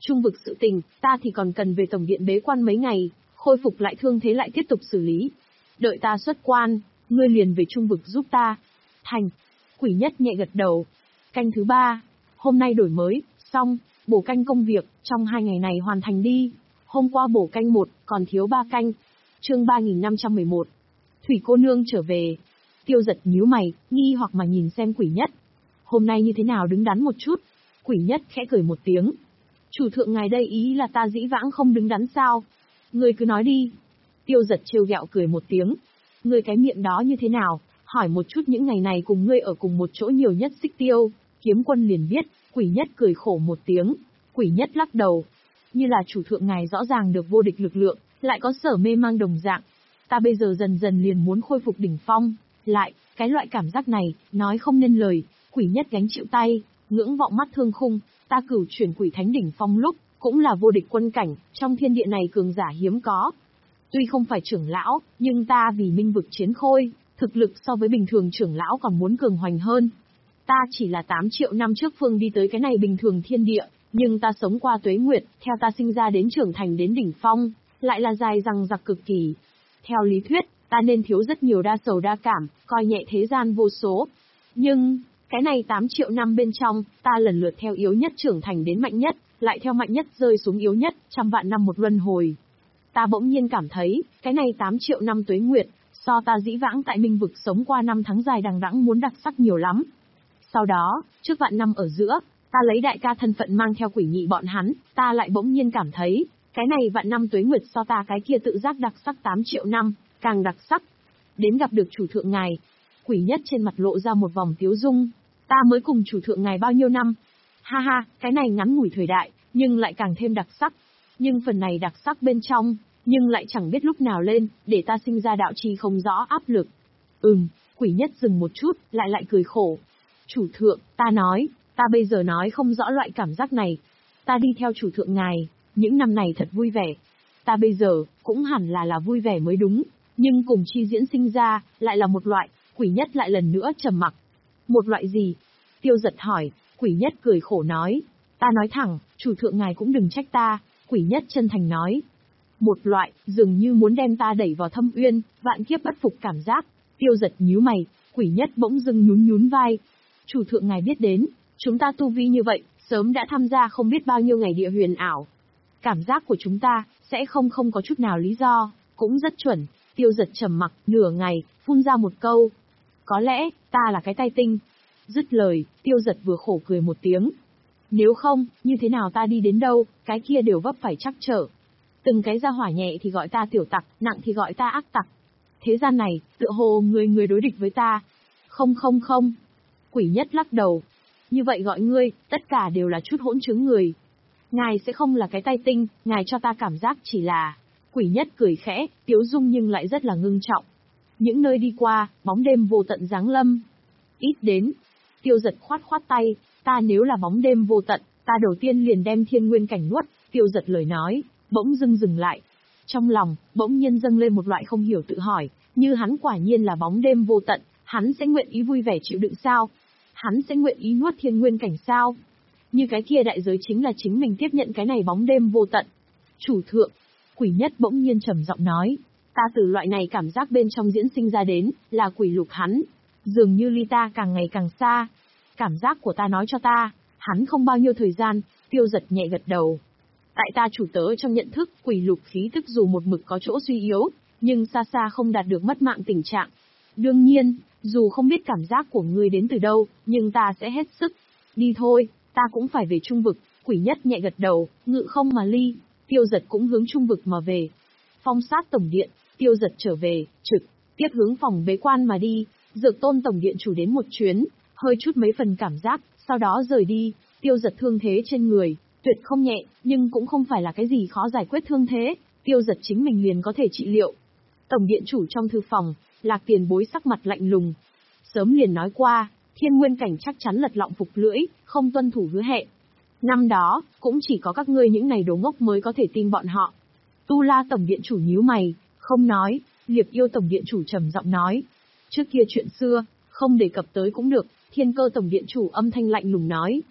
Trung vực sự tình, ta thì còn cần về tổng điện bế quan mấy ngày, khôi phục lại thương thế lại tiếp tục xử lý. Đợi ta xuất quan, ngươi liền về trung vực giúp ta. Thành. Quỷ Nhất nhẹ gật đầu. Canh thứ ba. Hôm nay đổi mới, xong, bổ canh công việc, trong hai ngày này hoàn thành đi. Hôm qua bổ canh một, còn thiếu ba canh. Chương ba nghìn năm trăm mười một. Thủy cô nương trở về. Tiêu Giật nhíu mày, nghi hoặc mà nhìn xem Quỷ Nhất. Hôm nay như thế nào đứng đắn một chút. Quỷ Nhất khẽ cười một tiếng. Chủ thượng ngài đây ý là ta dĩ vãng không đứng đắn sao? Ngươi cứ nói đi. Tiêu Giật trêu ghẹo cười một tiếng. Ngươi cái miệng đó như thế nào? Hỏi một chút những ngày này cùng ngươi ở cùng một chỗ nhiều nhất Xích Tiêu, Kiếm Quân liền biết. Quỷ Nhất cười khổ một tiếng. Quỷ Nhất lắc đầu. Như là chủ thượng ngài rõ ràng được vô địch lực lượng, lại có sở mê mang đồng dạng. Ta bây giờ dần dần liền muốn khôi phục đỉnh phong. Lại, cái loại cảm giác này, nói không nên lời. Quỷ Nhất gánh chịu tay, ngưỡng vọng mắt thương khung. Ta cửu chuyển quỷ thánh đỉnh phong lúc, cũng là vô địch quân cảnh, trong thiên địa này cường giả hiếm có. Tuy không phải trưởng lão, nhưng ta vì minh vực chiến khôi, thực lực so với bình thường trưởng lão còn muốn cường hoành hơn. Ta chỉ là tám triệu năm trước phương đi tới cái này bình thường thiên địa, nhưng ta sống qua tuế nguyệt, theo ta sinh ra đến trưởng thành đến đỉnh phong, lại là dài dằng dặc cực kỳ. Theo lý thuyết, ta nên thiếu rất nhiều đa sầu đa cảm, coi nhẹ thế gian vô số. Nhưng, cái này tám triệu năm bên trong, ta lần lượt theo yếu nhất trưởng thành đến mạnh nhất, lại theo mạnh nhất rơi xuống yếu nhất, trăm vạn năm một luân hồi. Ta bỗng nhiên cảm thấy, cái này tám triệu năm tuế nguyệt, so ta dĩ vãng tại minh vực sống qua năm tháng dài đằng đẵng muốn đặc sắc nhiều lắm. Sau đó, trước vạn năm ở giữa, ta lấy đại ca thân phận mang theo quỷ nhị bọn hắn, ta lại bỗng nhiên cảm thấy, cái này vạn năm tuế nguyệt so ta cái kia tự giác đặc sắc tám triệu năm, càng đặc sắc. Đến gặp được chủ thượng ngài, Quỷ Nhất trên mặt lộ ra một vòng tiếu dung. Ta mới cùng chủ thượng ngài bao nhiêu năm? Ha ha, cái này ngắn ngủi thời đại, nhưng lại càng thêm đặc sắc. Nhưng phần này đặc sắc bên trong, nhưng lại chẳng biết lúc nào lên, để ta sinh ra đạo trì không rõ áp lực. Ừm, Quỷ Nhất dừng một chút, lại lại cười khổ. Chủ thượng, ta nói, ta bây giờ nói không rõ loại cảm giác này. Ta đi theo chủ thượng ngài, những năm này thật vui vẻ. Ta bây giờ, cũng hẳn là là vui vẻ mới đúng, nhưng cùng chi diễn sinh ra, lại là một loại. Quỷ Nhất lại lần nữa trầm mặc. Một loại gì? Tiêu Giật hỏi. Quỷ Nhất cười khổ nói. Ta nói thẳng, chủ thượng ngài cũng đừng trách ta. Quỷ Nhất chân thành nói. Một loại, dường như muốn đem ta đẩy vào thâm uyên, vạn kiếp bất phục cảm giác. Tiêu Giật nhíu mày, Quỷ Nhất bỗng dưng nhún nhún vai. Chủ thượng ngài biết đến, chúng ta tu vi như vậy, sớm đã tham gia không biết bao nhiêu ngày địa huyền ảo. Cảm giác của chúng ta, sẽ không không có chút nào lý do, cũng rất chuẩn. Tiêu Giật trầm mặc, nửa ngày, phun ra một câu. Có lẽ, ta là cái tay tinh. Dứt lời, Tiêu Giật vừa khổ cười một tiếng. Nếu không, như thế nào ta đi đến đâu, cái kia đều vấp phải trắc trở. Từng cái ra hỏa nhẹ thì gọi ta tiểu tặc, nặng thì gọi ta ác tặc. Thế gian này, tựa hồ người người đối địch với ta. Không không không. Quỷ Nhất lắc đầu. Như vậy gọi ngươi, tất cả đều là chút hỗn chứng người. Ngài sẽ không là cái tay tinh, ngài cho ta cảm giác chỉ là... Quỷ Nhất cười khẽ, tiếu dung nhưng lại rất là ngưng trọng. Những nơi đi qua, bóng đêm vô tận giáng lâm. Ít đến. Tiêu Giật khoát khoát tay, ta nếu là bóng đêm vô tận, ta đầu tiên liền đem thiên nguyên cảnh nuốt. Tiêu Giật lời nói, bỗng dưng dừng lại. Trong lòng, bỗng nhiên dâng lên một loại không hiểu tự hỏi, như hắn quả nhiên là bóng đêm vô tận, hắn sẽ nguyện ý vui vẻ chịu đựng sao? Hắn sẽ nguyện ý nuốt thiên nguyên cảnh sao? Như cái kia đại giới chính là chính mình tiếp nhận cái này bóng đêm vô tận. Chủ thượng, Quỷ Nhất bỗng nhiên trầm giọng nói, ta từ loại này cảm giác bên trong diễn sinh ra đến, là quỷ lục hắn. Dường như ly ta càng ngày càng xa. Cảm giác của ta nói cho ta, hắn không bao nhiêu thời gian. Tiêu Giật nhẹ gật đầu. Tại ta chủ tớ trong nhận thức, quỷ lục khí tức dù một mực có chỗ suy yếu, nhưng xa xa không đạt được mất mạng tình trạng. Đương nhiên, dù không biết cảm giác của ngươi đến từ đâu, nhưng ta sẽ hết sức. Đi thôi, ta cũng phải về trung vực. Quỷ Nhất nhẹ gật đầu, ngự không mà ly. Tiêu Giật cũng hướng trung vực mà về. Phong sát tổng điện, Tiêu Giật trở về, trực tiếp hướng phòng bế quan mà đi. Dược Tôn tổng điện chủ đến một chuyến, hơi chút mấy phần cảm giác, sau đó rời đi. Tiêu Giật thương thế trên người, tuyệt không nhẹ, nhưng cũng không phải là cái gì khó giải quyết thương thế. Tiêu Giật chính mình liền có thể trị liệu. Tổng điện chủ trong thư phòng, Lạc Tiền Bối sắc mặt lạnh lùng. Sớm liền nói qua, thiên nguyên cảnh chắc chắn lật lọng phục lưỡi, không tuân thủ hứa hẹn. Năm đó, cũng chỉ có các ngươi những này đồ ngốc mới có thể tin bọn họ. Tu La tổng điện chủ nhíu mày, không nói. Liệp Yêu tổng điện chủ trầm giọng nói. Trước kia chuyện xưa, không đề cập tới cũng được. Thiên Cơ tổng điện chủ âm thanh lạnh lùng nói.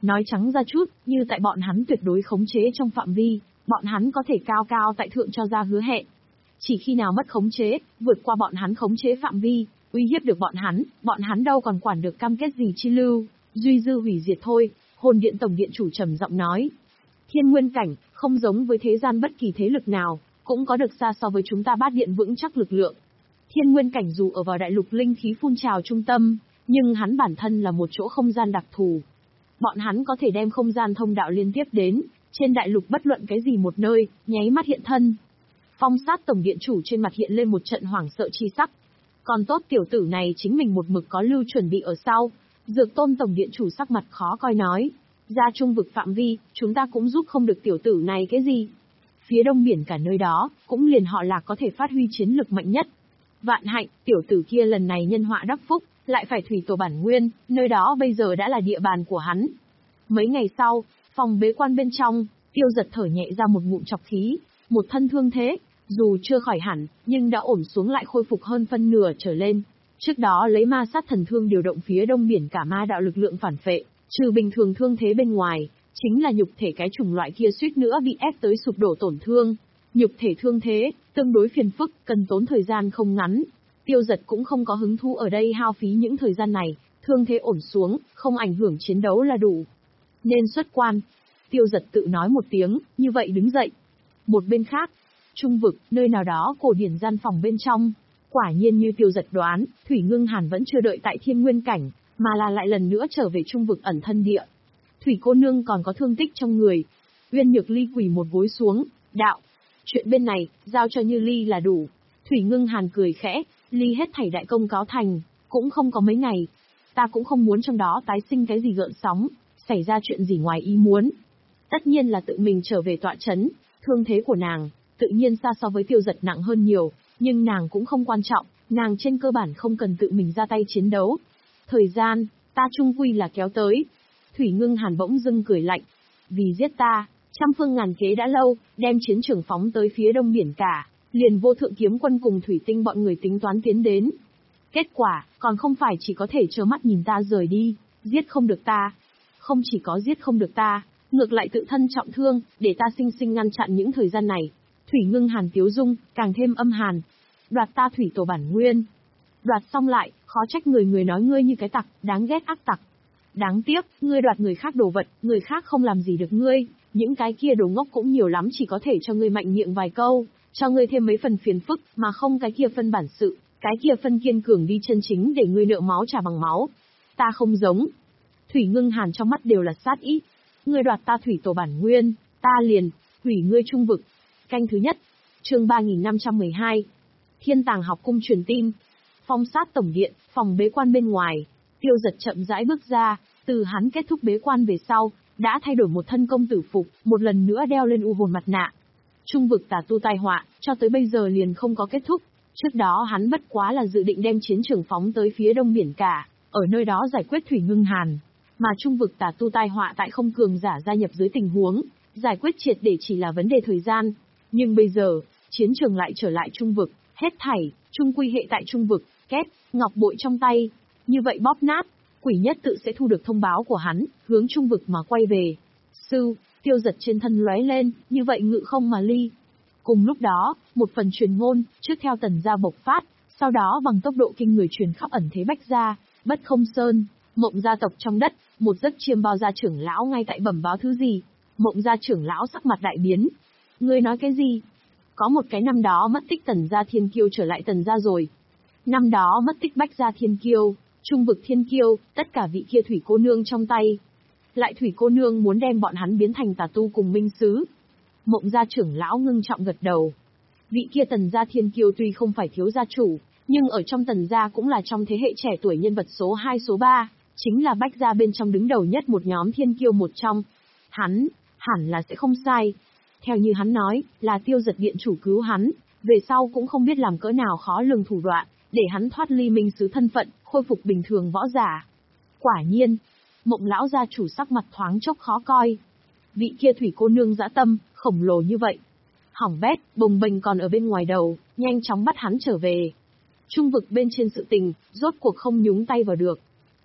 Nói trắng ra chút, như tại bọn hắn tuyệt đối khống chế trong phạm vi, bọn hắn có thể cao cao tại thượng cho ra hứa hẹn. Chỉ khi nào mất khống chế, vượt qua bọn hắn khống chế phạm vi, uy hiếp được bọn hắn, bọn hắn đâu còn quản được cam kết gì chi lưu, duy dư hủy diệt thôi. Hồn Điện Tổng Điện Chủ trầm giọng nói. Thiên Nguyên Cảnh, không giống với thế gian bất kỳ thế lực nào, cũng có được xa so với chúng ta Bát Điện vững chắc lực lượng. Thiên Nguyên Cảnh dù ở vào đại lục linh khí phun trào trung tâm, nhưng hắn bản thân là một chỗ không gian đặc thù. Bọn hắn có thể đem không gian thông đạo liên tiếp đến, trên đại lục bất luận cái gì một nơi, nháy mắt hiện thân. Phong Sát Tổng Điện Chủ trên mặt hiện lên một trận hoảng sợ chi sắc. Còn tốt tiểu tử này chính mình một mực có lưu chuẩn bị ở sau. Dược Tôn Tổng Điện Chủ sắc mặt khó coi nói. Ra trung vực phạm vi, chúng ta cũng giúp không được tiểu tử này cái gì. Phía đông biển cả nơi đó, cũng liền họ Lạc có thể phát huy chiến lực mạnh nhất. Vạn hạnh, tiểu tử kia lần này nhân họa đắc phúc, lại phải thủy tổ bản nguyên, nơi đó bây giờ đã là địa bàn của hắn. Mấy ngày sau, phòng bế quan bên trong, Tiêu Giật thở nhẹ ra một ngụm chọc khí, một thân thương thế, dù chưa khỏi hẳn, nhưng đã ổn xuống lại khôi phục hơn phân nửa trở lên. Trước đó lấy ma sát thần thương điều động phía đông biển cả ma đạo lực lượng phản phệ, trừ bình thường thương thế bên ngoài, chính là nhục thể cái chủng loại kia suýt nữa bị ép tới sụp đổ tổn thương. Nhục thể thương thế, tương đối phiền phức, cần tốn thời gian không ngắn. Tiêu Giật cũng không có hứng thú ở đây hao phí những thời gian này, thương thế ổn xuống, không ảnh hưởng chiến đấu là đủ. Nên xuất quan. Tiêu Giật tự nói một tiếng, như vậy đứng dậy. Một bên khác, trung vực, nơi nào đó cổ điển gian phòng bên trong. Quả nhiên như Tiêu Giật đoán, Thủy Ngưng Hàn vẫn chưa đợi tại Thiên Nguyên Cảnh, mà là lại lần nữa trở về trung vực ẩn thân địa. Thủy cô nương còn có thương tích trong người. Uyên Nhược Ly quỳ một gối xuống, đạo. Chuyện bên này, giao cho Như Ly là đủ. Thủy Ngưng Hàn cười khẽ, Ly hết thảy đại công cáo thành, cũng không có mấy ngày. Ta cũng không muốn trong đó tái sinh cái gì gợn sóng, xảy ra chuyện gì ngoài ý muốn. Tất nhiên là tự mình trở về tọa chấn, thương thế của nàng, tự nhiên xa so với Tiêu Giật nặng hơn nhiều, nhưng nàng cũng không quan trọng, nàng trên cơ bản không cần tự mình ra tay chiến đấu. Thời gian, ta chung quy là kéo tới. Thủy Ngưng Hàn bỗng dưng cười lạnh. Vì giết ta, trăm phương ngàn kế đã lâu, đem chiến trường phóng tới phía đông biển cả, liền Vô Thượng Kiếm Quân cùng Thủy Tinh bọn người tính toán tiến đến. Kết quả, còn không phải chỉ có thể trơ mắt nhìn ta rời đi, giết không được ta. Không chỉ có giết không được ta, ngược lại tự thân trọng thương, để ta sinh sinh ngăn chặn những thời gian này. Thủy Ngưng Hàn tiếu dung, càng thêm âm hàn. Đoạt ta thủy tổ bản nguyên. Đoạt xong lại, khó trách người người nói ngươi như cái tặc, đáng ghét ác tặc. Đáng tiếc, ngươi đoạt người khác đồ vật, người khác không làm gì được ngươi, những cái kia đồ ngốc cũng nhiều lắm chỉ có thể cho ngươi mạnh miệng vài câu, cho ngươi thêm mấy phần phiền phức, mà không cái kia phân bản sự, cái kia phân kiên cường đi chân chính để ngươi nợ máu trả bằng máu. Ta không giống. Thủy Ngưng Hàn trong mắt đều là sát ý. Ngươi đoạt ta thủy tổ bản nguyên, ta liền hủy ngươi trung vực. Canh thứ nhất, chương ba nghìn năm trăm mười hai. Thiên Tàng Học Cung truyền tin. Phong Sát Tổng Điện, phòng bế quan bên ngoài. Tiêu Giật chậm rãi bước ra, từ hắn kết thúc bế quan về sau, đã thay đổi một thân công tử phục, một lần nữa đeo lên u hồn mặt nạ. Trung vực tà tu tai họa, cho tới bây giờ liền không có kết thúc. Trước đó hắn bất quá là dự định đem chiến trường phóng tới phía đông biển cả, ở nơi đó giải quyết Thủy Ngưng Hàn. Mà trung vực tà tu tai họa tại không cường giả gia nhập dưới tình huống, giải quyết triệt để chỉ là vấn đề thời gian. Nhưng bây giờ, chiến trường lại trở lại trung vực, hết thảy, trung quy hệ tại trung vực, két, ngọc bội trong tay. Như vậy bóp nát, Quỷ Nhất tự sẽ thu được thông báo của hắn, hướng trung vực mà quay về. Sư, Tiêu Giật trên thân lóe lên, như vậy ngự không mà ly. Cùng lúc đó, một phần truyền ngôn, trước theo Tần gia bộc phát, sau đó bằng tốc độ kinh người truyền khắp ẩn thế Bách gia, Bất Không Sơn, Mộng gia tộc trong đất, một giấc chiêm bao gia trưởng lão ngay tại bẩm báo thứ gì. Mộng gia trưởng lão sắc mặt đại biến. Ngươi nói cái gì? Có một cái năm đó mất tích Tần gia thiên kiêu trở lại Tần gia rồi. Năm đó mất tích Bách gia thiên kiêu, trung vực thiên kiêu, tất cả vị kia thủy cô nương trong tay. Lại thủy cô nương muốn đem bọn hắn biến thành tà tu cùng minh sứ. Mộng gia trưởng lão ngưng trọng gật đầu. Vị kia Tần gia thiên kiêu tuy không phải thiếu gia chủ, nhưng ở trong Tần gia cũng là trong thế hệ trẻ tuổi nhân vật số hai số ba, chính là Bách gia bên trong đứng đầu nhất một nhóm thiên kiêu một trong. Hắn, hẳn là sẽ không sai. Theo như hắn nói, là Tiêu Giật điện chủ cứu hắn, về sau cũng không biết làm cỡ nào khó lường thủ đoạn, để hắn thoát ly minh sứ thân phận, khôi phục bình thường võ giả. Quả nhiên, Mộng lão gia chủ sắc mặt thoáng chốc khó coi. Vị kia thủy cô nương dã tâm, khổng lồ như vậy. Hỏng bét, bồng bềnh còn ở bên ngoài đầu, nhanh chóng bắt hắn trở về. Trung vực bên trên sự tình, rốt cuộc không nhúng tay vào được.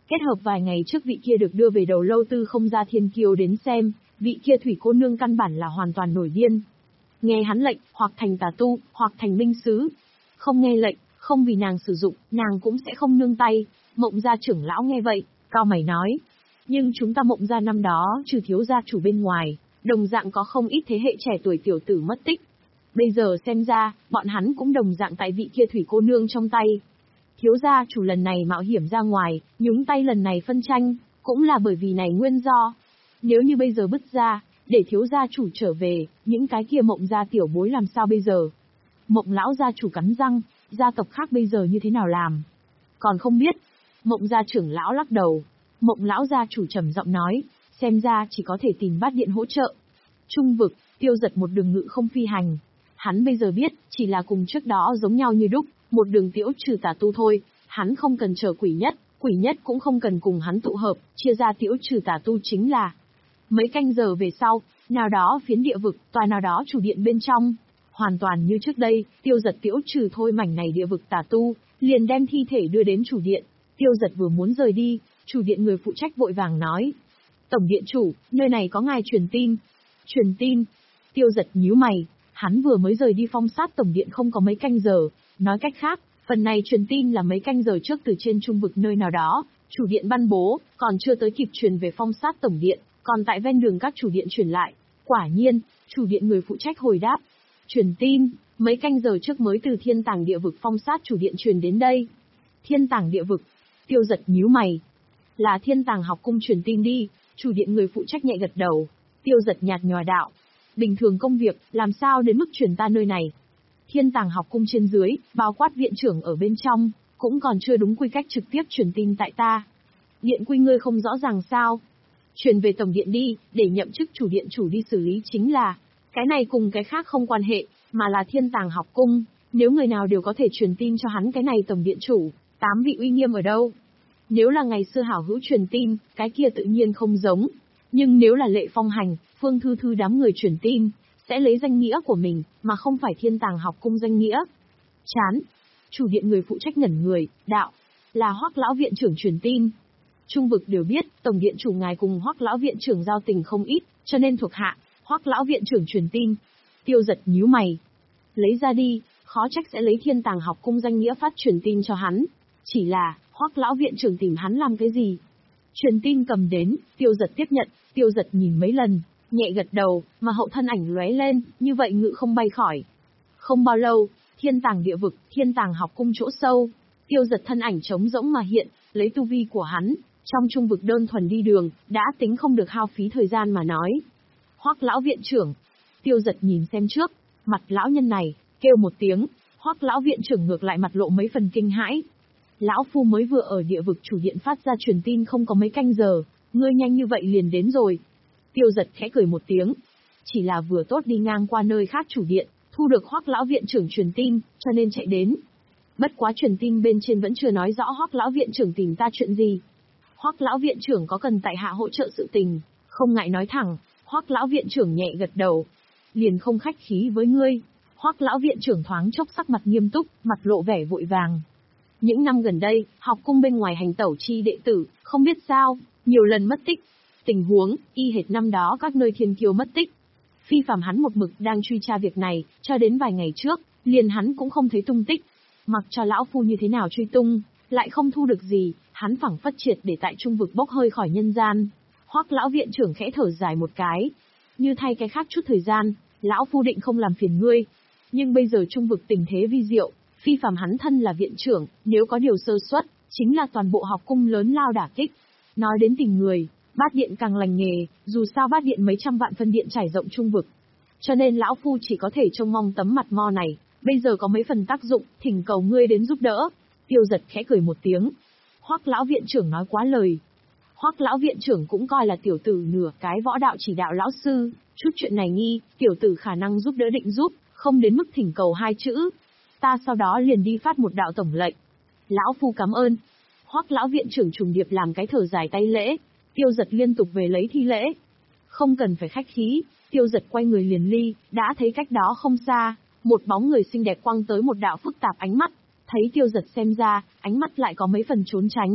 Kết hợp vài ngày trước vị kia được đưa về đầu lâu Tư Không Gia Thiên Kiêu đến xem, vị kia thủy cô nương căn bản là hoàn toàn nổi điên. Nghe hắn lệnh, hoặc thành tà tu, hoặc thành minh sứ. Không nghe lệnh, không vì nàng sử dụng, nàng cũng sẽ không nương tay. Mộng gia trưởng lão nghe vậy, cao mày nói. Nhưng chúng ta Mộng gia năm đó trừ thiếu gia chủ bên ngoài, đồng dạng có không ít thế hệ trẻ tuổi tiểu tử mất tích. Bây giờ xem ra, bọn hắn cũng đồng dạng tại vị kia thủy cô nương trong tay. Thiếu gia chủ lần này mạo hiểm ra ngoài, nhúng tay lần này phân tranh, cũng là bởi vì này nguyên do. Nếu như bây giờ bứt ra, để thiếu gia chủ trở về, những cái kia Mộng gia tiểu bối làm sao bây giờ? Mộng lão gia chủ cắn răng, gia tộc khác bây giờ như thế nào làm? Còn không biết. Mộng gia trưởng lão lắc đầu. Mộng lão gia chủ trầm giọng nói, xem ra chỉ có thể tìm bát điện hỗ trợ. Trung vực, Tiêu Giật một đường ngự không phi hành. Hắn bây giờ biết, chỉ là cùng trước đó giống nhau như đúc, một đường tiễu trừ tà tu thôi, hắn không cần chờ quỷ nhất, quỷ nhất cũng không cần cùng hắn tụ hợp, chia ra tiễu trừ tà tu chính là. Mấy canh giờ về sau, nào đó phiến địa vực, tòa nào đó chủ điện bên trong. Hoàn toàn như trước đây, Tiêu Giật tiễu trừ thôi mảnh này địa vực tà tu, liền đem thi thể đưa đến chủ điện. Tiêu Giật vừa muốn rời đi, chủ điện người phụ trách vội vàng nói. Tổng điện chủ, nơi này có ngài truyền tin. Truyền tin. Tiêu Giật nhíu mày, hắn vừa mới rời đi phong sát tổng điện không có mấy canh giờ. Nói cách khác, phần này truyền tin là mấy canh giờ trước từ trên trung vực nơi nào đó, chủ điện ban bố, còn chưa tới kịp truyền về phong sát tổng điện, còn tại ven đường các chủ điện truyền lại. Quả nhiên, chủ điện người phụ trách hồi đáp. Truyền tin, mấy canh giờ trước mới từ thiên tàng địa vực phong sát chủ điện truyền đến đây. Thiên tàng địa vực. Tiêu Giật nhíu mày. Là thiên tàng học cung truyền tin đi, chủ điện người phụ trách nhẹ gật đầu. Tiêu Giật nhạt nhòa đạo. Bình thường công việc, làm sao đến mức truyền ta nơi này? Thiên tàng học cung trên dưới, bao quát viện trưởng ở bên trong, cũng còn chưa đúng quy cách trực tiếp truyền tin tại ta. Điện quy ngươi không rõ ràng sao? Truyền về tổng điện đi, để nhậm chức chủ điện chủ đi xử lý chính là. Cái này cùng cái khác không quan hệ, mà là thiên tàng học cung, nếu người nào đều có thể truyền tin cho hắn cái này tổng điện chủ, tám vị uy nghiêm ở đâu? Nếu là ngày xưa hảo hữu truyền tin, cái kia tự nhiên không giống. Nhưng nếu là Lệ Phong Hành, Phương Thư Thư đám người truyền tin, sẽ lấy danh nghĩa của mình, mà không phải thiên tàng học cung danh nghĩa. Chán. Chủ điện người phụ trách ngẩn người, đạo. Là Hoắc lão viện trưởng truyền tin. Trung vực đều biết, tổng điện chủ ngài cùng Hoắc lão viện trưởng giao tình không ít, cho nên thuộc hạ, Hoắc lão viện trưởng truyền tin. Tiêu Giật nhíu mày. Lấy ra đi, khó trách sẽ lấy thiên tàng học cung danh nghĩa phát truyền tin cho hắn. Chỉ là, Hoắc lão viện trưởng tìm hắn làm cái gì? Truyền tin cầm đến, Tiêu Giật tiếp nhận, Tiêu Giật nhìn mấy lần, nhẹ gật đầu, mà hậu thân ảnh lóe lên, như vậy ngự không bay khỏi. Không bao lâu, thiên tàng địa vực, thiên tàng học cung chỗ sâu, Tiêu Giật thân ảnh trống rỗng mà hiện, lấy tu vi của hắn, trong trung vực đơn thuần đi đường, đã tính không được hao phí thời gian mà nói. Hoắc lão viện trưởng. Tiêu Giật nhìn xem trước, mặt lão nhân này, kêu một tiếng, Hoắc lão viện trưởng ngược lại mặt lộ mấy phần kinh hãi. Lão phu mới vừa ở địa vực chủ điện phát ra truyền tin không có mấy canh giờ, ngươi nhanh như vậy liền đến rồi. Tiêu Giật khẽ cười một tiếng, chỉ là vừa tốt đi ngang qua nơi khác chủ điện, thu được Hoắc lão viện trưởng truyền tin, cho nên chạy đến. Bất quá truyền tin bên trên vẫn chưa nói rõ Hoắc lão viện trưởng tìm ta chuyện gì. Hoắc lão viện trưởng có cần tại hạ hỗ trợ sự tình, không ngại nói thẳng. Hoắc lão viện trưởng nhẹ gật đầu, liền không khách khí với ngươi. Hoắc lão viện trưởng thoáng chốc sắc mặt nghiêm túc, mặt lộ vẻ vội vàng. Những năm gần đây, học cung bên ngoài hành tẩu chi đệ tử, không biết sao, nhiều lần mất tích. Tình huống, y hệt năm đó các nơi thiên kiêu mất tích. Phi phàm hắn một mực đang truy tra việc này, cho đến vài ngày trước, liền hắn cũng không thấy tung tích. Mặc cho lão phu như thế nào truy tung, lại không thu được gì, hắn phẳng phất triệt để tại trung vực bốc hơi khỏi nhân gian. Hoắc lão viện trưởng khẽ thở dài một cái. Như thay cái khác chút thời gian, lão phu định không làm phiền ngươi. Nhưng bây giờ trung vực tình thế vi diệu, phi phàm hắn thân là viện trưởng, nếu có điều sơ suất, chính là toàn bộ học cung lớn lao đả kích. Nói đến tình người, bát điện càng lành nghề, dù sao bát điện mấy trăm vạn phân điện trải rộng trung vực. Cho nên lão phu chỉ có thể trông mong tấm mặt mo này, bây giờ có mấy phần tác dụng, thỉnh cầu ngươi đến giúp đỡ. Tiêu Giật khẽ cười một tiếng. Hoắc lão viện trưởng nói quá lời. Hoắc lão viện trưởng cũng coi là tiểu tử nửa cái võ đạo chỉ đạo lão sư, chút chuyện này nghi, tiểu tử khả năng giúp đỡ định giúp, không đến mức thỉnh cầu hai chữ. Ta sau đó liền đi phát một đạo tổng lệnh. Lão phu cảm ơn. Hoắc lão viện trưởng trùng điệp làm cái thở dài tay lễ, Tiêu Giật liên tục về lấy thi lễ. Không cần phải khách khí, Tiêu Giật quay người liền ly, đã thấy cách đó không xa, một bóng người xinh đẹp quăng tới một đạo phức tạp ánh mắt, thấy Tiêu Giật xem ra, ánh mắt lại có mấy phần trốn tránh.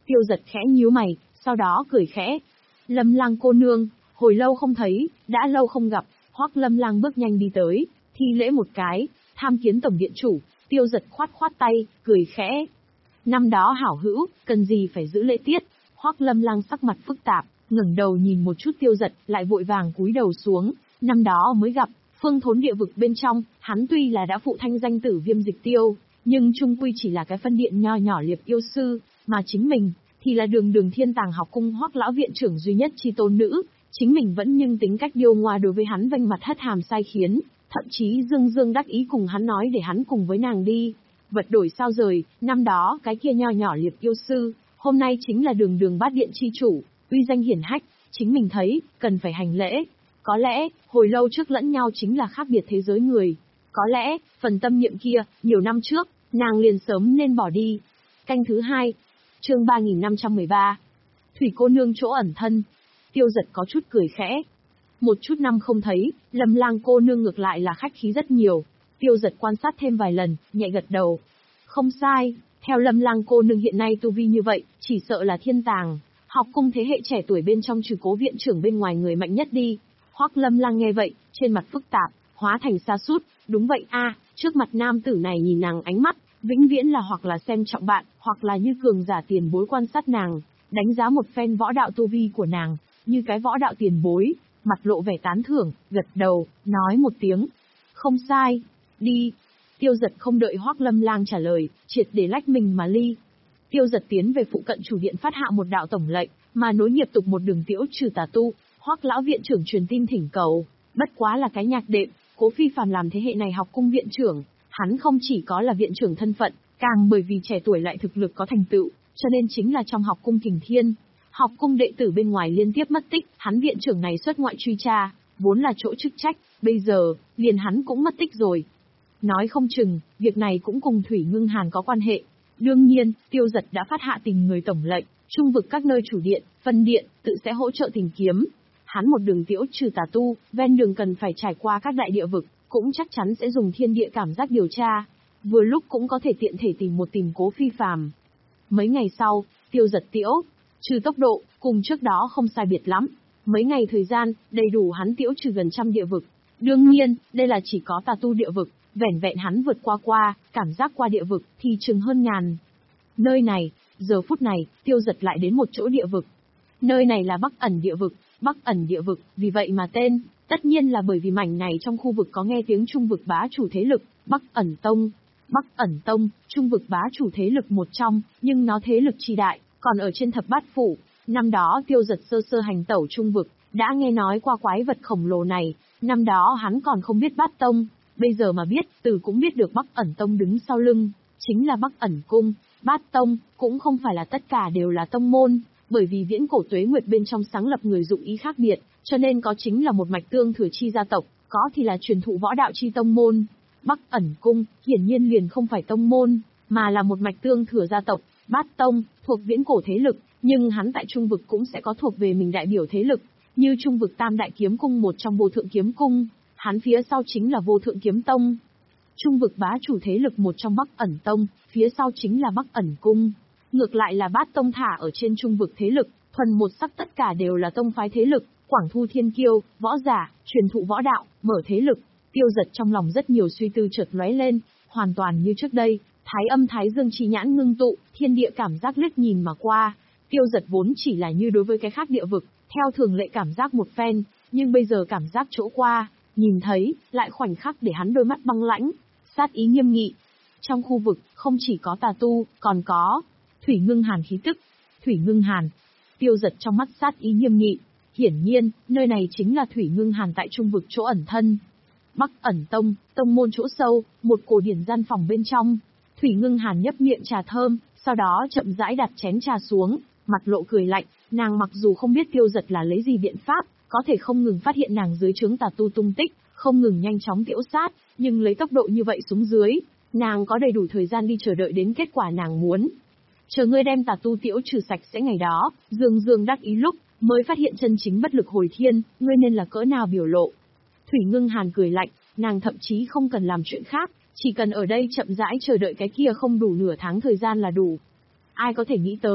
Tiêu Giật khẽ nhíu mày, sau đó cười khẽ. Lâm Lang cô nương, hồi lâu không thấy, đã lâu không gặp. Hoắc Lâm Lang bước nhanh đi tới, thi lễ một cái, tham kiến tổng điện chủ. Tiêu Giật khoát khoát tay, cười khẽ. Năm đó hảo hữu, cần gì phải giữ lễ tiết. Hoắc Lâm Lang sắc mặt phức tạp, ngẩng đầu nhìn một chút Tiêu Giật, lại vội vàng cúi đầu xuống. Năm đó mới gặp, phương thốn địa vực bên trong, hắn tuy là đã phụ thanh danh tử Viêm Dịch Tiêu, nhưng chung quy chỉ là cái phân điện nho nhỏ liệp yêu sư, mà chính mình thì là đường đường thiên tàng học cung Hoắc lão viện trưởng duy nhất chi tôn nữ, chính mình vẫn nhưng tính cách điêu ngoa đối với hắn vênh mặt hất hàm sai khiến, thậm chí dương dương đắc ý cùng hắn nói để hắn cùng với nàng đi. Vật đổi sao rời, năm đó cái kia nho nhỏ liệp yêu sư, hôm nay chính là đường đường bát điện chi chủ, uy danh hiển hách, chính mình thấy, cần phải hành lễ. Có lẽ, hồi lâu trước lẫn nhau chính là khác biệt thế giới người. Có lẽ, phần tâm niệm kia, nhiều năm trước, nàng liền sớm nên bỏ đi. Canh thứ hai, chương ba nghìn năm trăm mười ba. Thủy cô nương chỗ ẩn thân. Tiêu Giật có chút cười khẽ. Một chút năm không thấy, Lâm Lang cô nương ngược lại là khách khí rất nhiều. Tiêu Giật quan sát thêm vài lần, nhẹ gật đầu. Không sai, theo Lâm Lang cô nương hiện nay tu vi như vậy, chỉ sợ là thiên tàng, học cung thế hệ trẻ tuổi bên trong trừ Cố viện trưởng bên ngoài người mạnh nhất đi. Hoắc Lâm Lang nghe vậy, trên mặt phức tạp, hóa thành sa sút. Đúng vậy a, trước mặt nam tử này nhìn nàng ánh mắt, vĩnh viễn là hoặc là xem trọng bạn, hoặc là như cường giả tiền bối quan sát nàng, đánh giá một phen võ đạo tu vi của nàng, như cái võ đạo tiền bối, mặt lộ vẻ tán thưởng, gật đầu, nói một tiếng. Không sai, đi. Tiêu Giật không đợi Hoắc Lâm Lang trả lời, triệt để lách mình mà ly. Tiêu Giật tiến về phụ cận chủ điện phát hạ một đạo tổng lệnh, mà nối nghiệp tục một đường tiễu trừ tà tu. Hoắc lão viện trưởng truyền tin thỉnh cầu, bất quá là cái nhạc đệm, Cố Phi Phàm làm thế hệ này học cung viện trưởng, hắn không chỉ có là viện trưởng thân phận, càng bởi vì trẻ tuổi lại thực lực có thành tựu, cho nên chính là trong học cung Kình Thiên, học cung đệ tử bên ngoài liên tiếp mất tích, hắn viện trưởng này xuất ngoại truy tra, vốn là chỗ chức trách, bây giờ, liền hắn cũng mất tích rồi. Nói không chừng, việc này cũng cùng Thủy Ngưng Hàn có quan hệ. Đương nhiên, Tiêu Giật đã phát hạ tình người tổng lệnh, trung vực các nơi chủ điện, phân điện, tự sẽ hỗ trợ tìm kiếm. Hắn một đường tiễu trừ tà tu, ven đường cần phải trải qua các đại địa vực, cũng chắc chắn sẽ dùng thiên địa cảm giác điều tra. Vừa lúc cũng có thể tiện thể tìm một tìm Cố Phi Phàm. Mấy ngày sau, Tiêu Giật tiễu trừ tốc độ, cùng trước đó không sai biệt lắm. Mấy ngày thời gian, đầy đủ hắn tiễu trừ gần trăm địa vực. Đương nhiên, đây là chỉ có tà tu địa vực, vẻn vẹn hắn vượt qua qua, cảm giác qua địa vực, thì chừng hơn ngàn. Nơi này, giờ phút này, Tiêu Giật lại đến một chỗ địa vực. Nơi này là Bắc Ẩn địa vực, Bắc Ẩn địa vực, vì vậy mà tên, tất nhiên là bởi vì mảnh này trong khu vực có nghe tiếng trung vực bá chủ thế lực, Bắc Ẩn Tông. Bắc Ẩn Tông, trung vực bá chủ thế lực một trong, nhưng nó thế lực chi đại, còn ở trên thập bát phủ. Năm đó Tiêu Giật sơ sơ hành tẩu trung vực, đã nghe nói qua quái vật khổng lồ này, năm đó hắn còn không biết Bát Tông, bây giờ mà biết, từ cũng biết được Bắc Ẩn Tông đứng sau lưng, chính là Bắc Ẩn Cung. Bát Tông, cũng không phải là tất cả đều là tông môn, bởi vì viễn cổ tuế nguyệt bên trong sáng lập người dụng ý khác biệt, cho nên có chính là một mạch tương thừa chi gia tộc, có thì là truyền thụ võ đạo chi tông môn. Bắc Ẩn Cung, hiển nhiên liền không phải tông môn, mà là một mạch tương thừa gia tộc. Bát Tông, thuộc viễn cổ thế lực, nhưng hắn tại trung vực cũng sẽ có thuộc về mình đại biểu thế lực, như trung vực Tam Đại Kiếm Cung một trong Vô Thượng Kiếm Cung, hắn phía sau chính là Vô Thượng Kiếm Tông. Trung vực bá chủ thế lực một trong Bắc Ẩn Tông, phía sau chính là Bắc Ẩn Cung. Ngược lại là Bát Tông thả ở trên trung vực thế lực, thuần một sắc tất cả đều là tông phái thế lực, Quảng Thu Thiên Kiêu, võ giả, truyền thụ võ đạo, mở thế lực. Tiêu Giật trong lòng rất nhiều suy tư chợt lóe lên, hoàn toàn như trước đây, Thái Âm Thái Dương chi nhãn ngưng tụ, thiên địa cảm giác liếc nhìn mà qua. Tiêu Giật vốn chỉ là như đối với cái khác địa vực, theo thường lệ cảm giác một phen, nhưng bây giờ cảm giác chỗ qua, nhìn thấy, lại khoảnh khắc để hắn đôi mắt băng lãnh, sát ý nghiêm nghị. Trong khu vực, không chỉ có tà tu, còn có Thủy Ngưng Hàn khí tức. Thủy Ngưng Hàn. Tiêu Giật trong mắt sát ý nghiêm nghị. Hiển nhiên, nơi này chính là Thủy Ngưng Hàn tại trung vực chỗ ẩn thân. Bắc Ẩn Tông, tông môn chỗ sâu, một cổ điển gian phòng bên trong. Thủy Ngưng Hàn nhấp miệng trà thơm, sau đó chậm rãi đặt chén trà xuống, mặt lộ cười lạnh. Nàng mặc dù không biết Tiêu Giật là lấy gì biện pháp, có thể không ngừng phát hiện nàng dưới trướng tà tu tung tích, không ngừng nhanh chóng tiễu sát, nhưng lấy tốc độ như vậy xuống dưới, nàng có đầy đủ thời gian đi chờ đợi đến kết quả nàng muốn. Chờ ngươi đem tà tu tiễu trừ sạch sẽ ngày đó, Dương Dương đắc ý lúc, mới phát hiện chân chính bất lực hồi thiên, ngươi nên là cỡ nào biểu lộ. Thủy Ngưng Hàn cười lạnh, nàng thậm chí không cần làm chuyện khác, chỉ cần ở đây chậm rãi chờ đợi cái kia không đủ nửa tháng thời gian là đủ. Ai có thể nghĩ tới,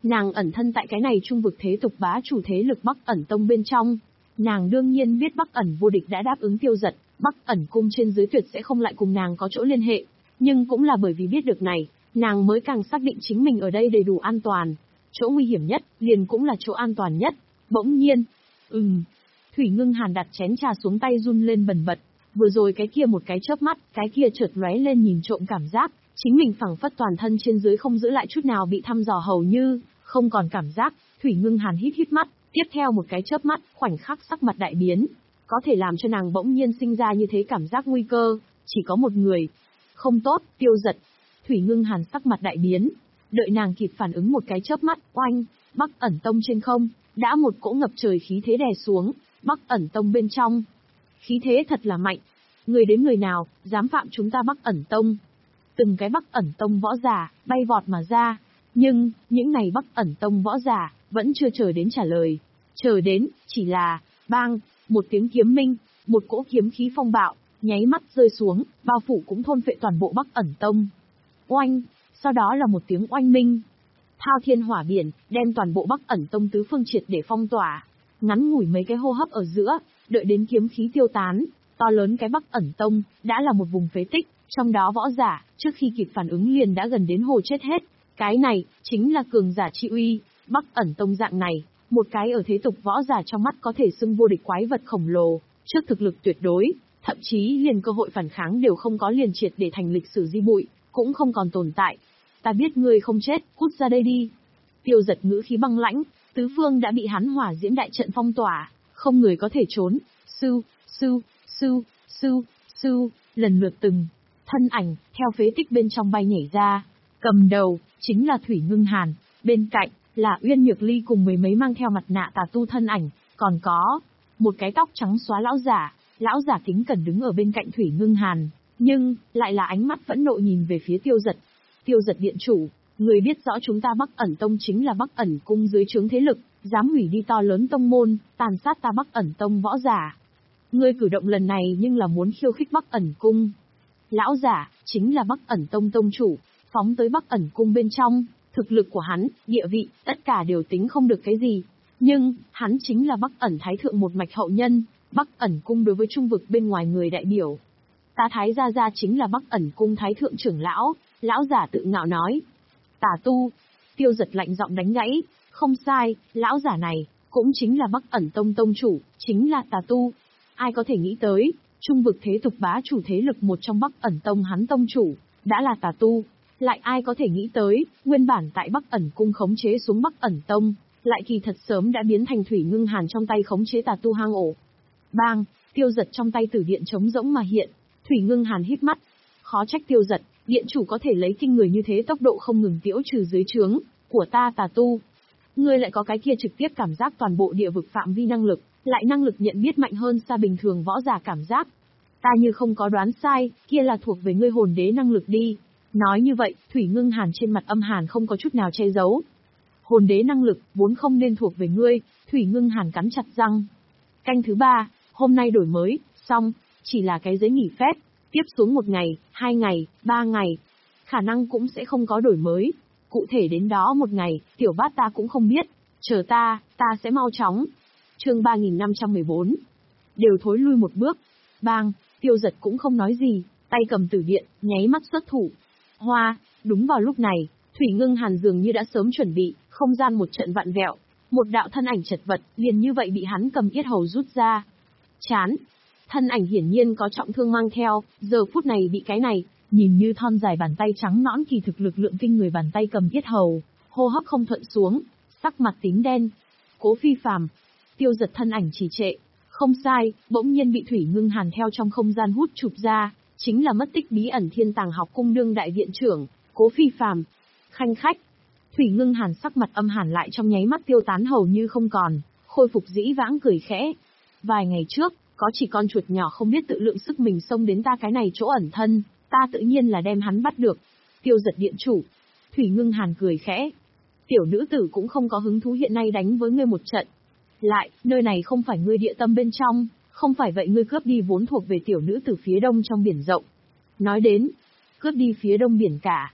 Nàng ẩn thân tại cái này trung vực thế tục bá chủ thế lực Bắc Ẩn Tông bên trong. Nàng đương nhiên biết Bắc Ẩn vô địch đã đáp ứng Tiêu Dật, Bắc Ẩn cung trên dưới tuyệt sẽ không lại cùng nàng có chỗ liên hệ. Nhưng cũng là bởi vì biết được này, nàng mới càng xác định chính mình ở đây đầy đủ an toàn. Chỗ nguy hiểm nhất, liền cũng là chỗ an toàn nhất. Bỗng nhiên, ừm, Thủy Ngưng Hàn đặt chén trà xuống tay run lên bần bật. Vừa rồi cái kia một cái chớp mắt, cái kia chợt lóe lên nhìn trộm cảm giác, chính mình phảng phất toàn thân trên dưới không giữ lại chút nào bị thăm dò hầu như không còn cảm giác. Thủy Ngưng Hàn hít hít mắt, tiếp theo một cái chớp mắt, khoảnh khắc sắc mặt đại biến. Có thể làm cho nàng bỗng nhiên sinh ra như thế cảm giác nguy cơ, chỉ có một người. Không tốt, Tiêu Dật. Thủy Ngưng Hàn sắc mặt đại biến, đợi nàng kịp phản ứng một cái chớp mắt, oanh, Bắc Ẩn Tông trên không, đã một cỗ ngập trời khí thế đè xuống, Bắc Ẩn Tông bên trong. Khí thế thật là mạnh. Người đến người nào, dám phạm chúng ta Bắc Ẩn Tông. Từng cái Bắc Ẩn Tông võ giả, bay vọt mà ra. Nhưng, những này Bắc Ẩn Tông võ giả, vẫn chưa chờ đến trả lời. Chờ đến, chỉ là, bang, một tiếng kiếm minh, một cỗ kiếm khí phong bạo, nháy mắt rơi xuống, bao phủ cũng thôn phệ toàn bộ Bắc Ẩn Tông. Oanh, sau đó là một tiếng oanh minh. Thao thiên hỏa biển, đem toàn bộ Bắc Ẩn Tông tứ phương triệt để phong tỏa. Ngắn ngủi mấy cái hô hấp ở giữa, đợi đến kiếm khí tiêu tán, to lớn cái Bắc Ẩn Tông, đã là một vùng phế tích, trong đó võ giả, trước khi kịp phản ứng liền đã gần đến hồ chết hết. Cái này, chính là cường giả chi uy, Bắc Ẩn Tông dạng này, một cái ở thế tục võ giả trong mắt có thể xưng vô địch quái vật khổng lồ, trước thực lực tuyệt đối, thậm chí liền cơ hội phản kháng đều không có, liền triệt để thành lịch sử di bụi, cũng không còn tồn tại. Ta biết ngươi không chết, cút ra đây đi. Tiêu Dật ngữ khí băng lãnh, tứ phương đã bị hắn hỏa diễm đại trận phong tỏa, không người có thể trốn. Sưu, sưu, sưu, sưu, sưu, lần lượt từng thân ảnh, theo phế tích bên trong bay nhảy ra. Cầm đầu, chính là Thủy Ngưng Hàn, bên cạnh, là Uyên Nhược Ly cùng mười mấy mang theo mặt nạ tà tu thân ảnh, còn có một cái tóc trắng xóa lão giả, lão giả kính cẩn đứng ở bên cạnh Thủy Ngưng Hàn, nhưng, lại là ánh mắt phẫn nộ nhìn về phía Tiêu Dật. Tiêu Dật điện chủ, người biết rõ chúng ta Bắc Ẩn Tông chính là Bắc Ẩn cung dưới trướng thế lực, dám hủy đi to lớn tông môn, tàn sát ta Bắc Ẩn Tông võ giả. Ngươi cử động lần này nhưng là muốn khiêu khích Bắc Ẩn cung. Lão giả, chính là Bắc Ẩn Tông tông chủ, phóng tới Bắc Ẩn cung bên trong, thực lực của hắn, địa vị, tất cả đều tính không được cái gì. Nhưng, hắn chính là Bắc Ẩn Thái Thượng một mạch hậu nhân, Bắc Ẩn cung đối với trung vực bên ngoài người đại biểu. Ta Thái Gia Gia chính là Bắc Ẩn cung Thái Thượng trưởng lão, lão giả tự ngạo nói. Tà tu, Tiêu Dật lạnh giọng đánh gãy, không sai, lão giả này, cũng chính là Bắc Ẩn Tông tông chủ, chính là tà tu. Ai có thể nghĩ tới, trung vực thế tục bá chủ thế lực một trong Bắc Ẩn Tông hắn tông chủ, đã là tà tu. Lại ai có thể nghĩ tới, nguyên bản tại Bắc Ẩn cung khống chế xuống Bắc Ẩn Tông, lại kỳ thật sớm đã biến thành Thủy Ngưng Hàn trong tay khống chế tà tu hang ổ. Bang, Tiêu Dật trong tay tử điện trống rỗng mà hiện, Thủy Ngưng Hàn hít mắt. Khó trách Tiêu Dật, điện chủ có thể lấy kinh người như thế tốc độ không ngừng tiễu trừ dưới trướng của ta tà tu. Ngươi lại có cái kia trực tiếp cảm giác toàn bộ địa vực phạm vi năng lực, lại năng lực nhận biết mạnh hơn xa bình thường võ giả cảm giác. Ta như không có đoán sai, kia là thuộc về ngươi hồn đế năng lực đi. Nói như vậy, Thủy Ngưng Hàn trên mặt âm hàn không có chút nào che giấu. Hồn đế năng lực, vốn không nên thuộc về ngươi, Thủy Ngưng Hàn cắn chặt răng. Canh thứ ba, hôm nay đổi mới, xong, chỉ là cái giấy nghỉ phép, tiếp xuống một ngày, hai ngày, ba ngày. Khả năng cũng sẽ không có đổi mới. Cụ thể đến đó một ngày, tiểu bát ta cũng không biết. Chờ ta, ta sẽ mau chóng. Chương ba nghìn năm trăm mười bốn. Đều thối lui một bước. Bang, Tiêu Dật cũng không nói gì, tay cầm tử điện, nháy mắt xuất thủ. Hoa, đúng vào lúc này, Thủy Ngưng Hàn dường như đã sớm chuẩn bị, không gian một trận vặn vẹo, một đạo thân ảnh chật vật, liền như vậy bị hắn cầm yết hầu rút ra. Chán, thân ảnh hiển nhiên có trọng thương mang theo, giờ phút này bị cái này, nhìn như thon dài bàn tay trắng nõn kỳ thực lực lượng kinh người bàn tay cầm yết hầu, hô hấp không thuận xuống, sắc mặt tím đen. Cố Phi Phàm, Tiêu Dật thân ảnh trì trệ, không sai, bỗng nhiên bị Thủy Ngưng Hàn theo trong không gian hút chụp ra. Chính là mất tích bí ẩn thiên tàng học cung đương đại viện trưởng, Cố Phi Phàm. Khanh khách. Thủy Ngưng Hàn sắc mặt âm hàn lại trong nháy mắt tiêu tán hầu như không còn, khôi phục dĩ vãng cười khẽ. Vài ngày trước, có chỉ con chuột nhỏ không biết tự lượng sức mình xông đến ta cái này chỗ ẩn thân, ta tự nhiên là đem hắn bắt được. Tiêu Dật điện chủ. Thủy Ngưng Hàn cười khẽ. Tiểu nữ tử cũng không có hứng thú hiện nay đánh với ngươi một trận. Lại, nơi này không phải ngươi địa tâm bên trong. Không phải vậy ngươi cướp đi vốn thuộc về tiểu nữ từ phía đông trong biển rộng. Nói đến, cướp đi phía đông biển cả.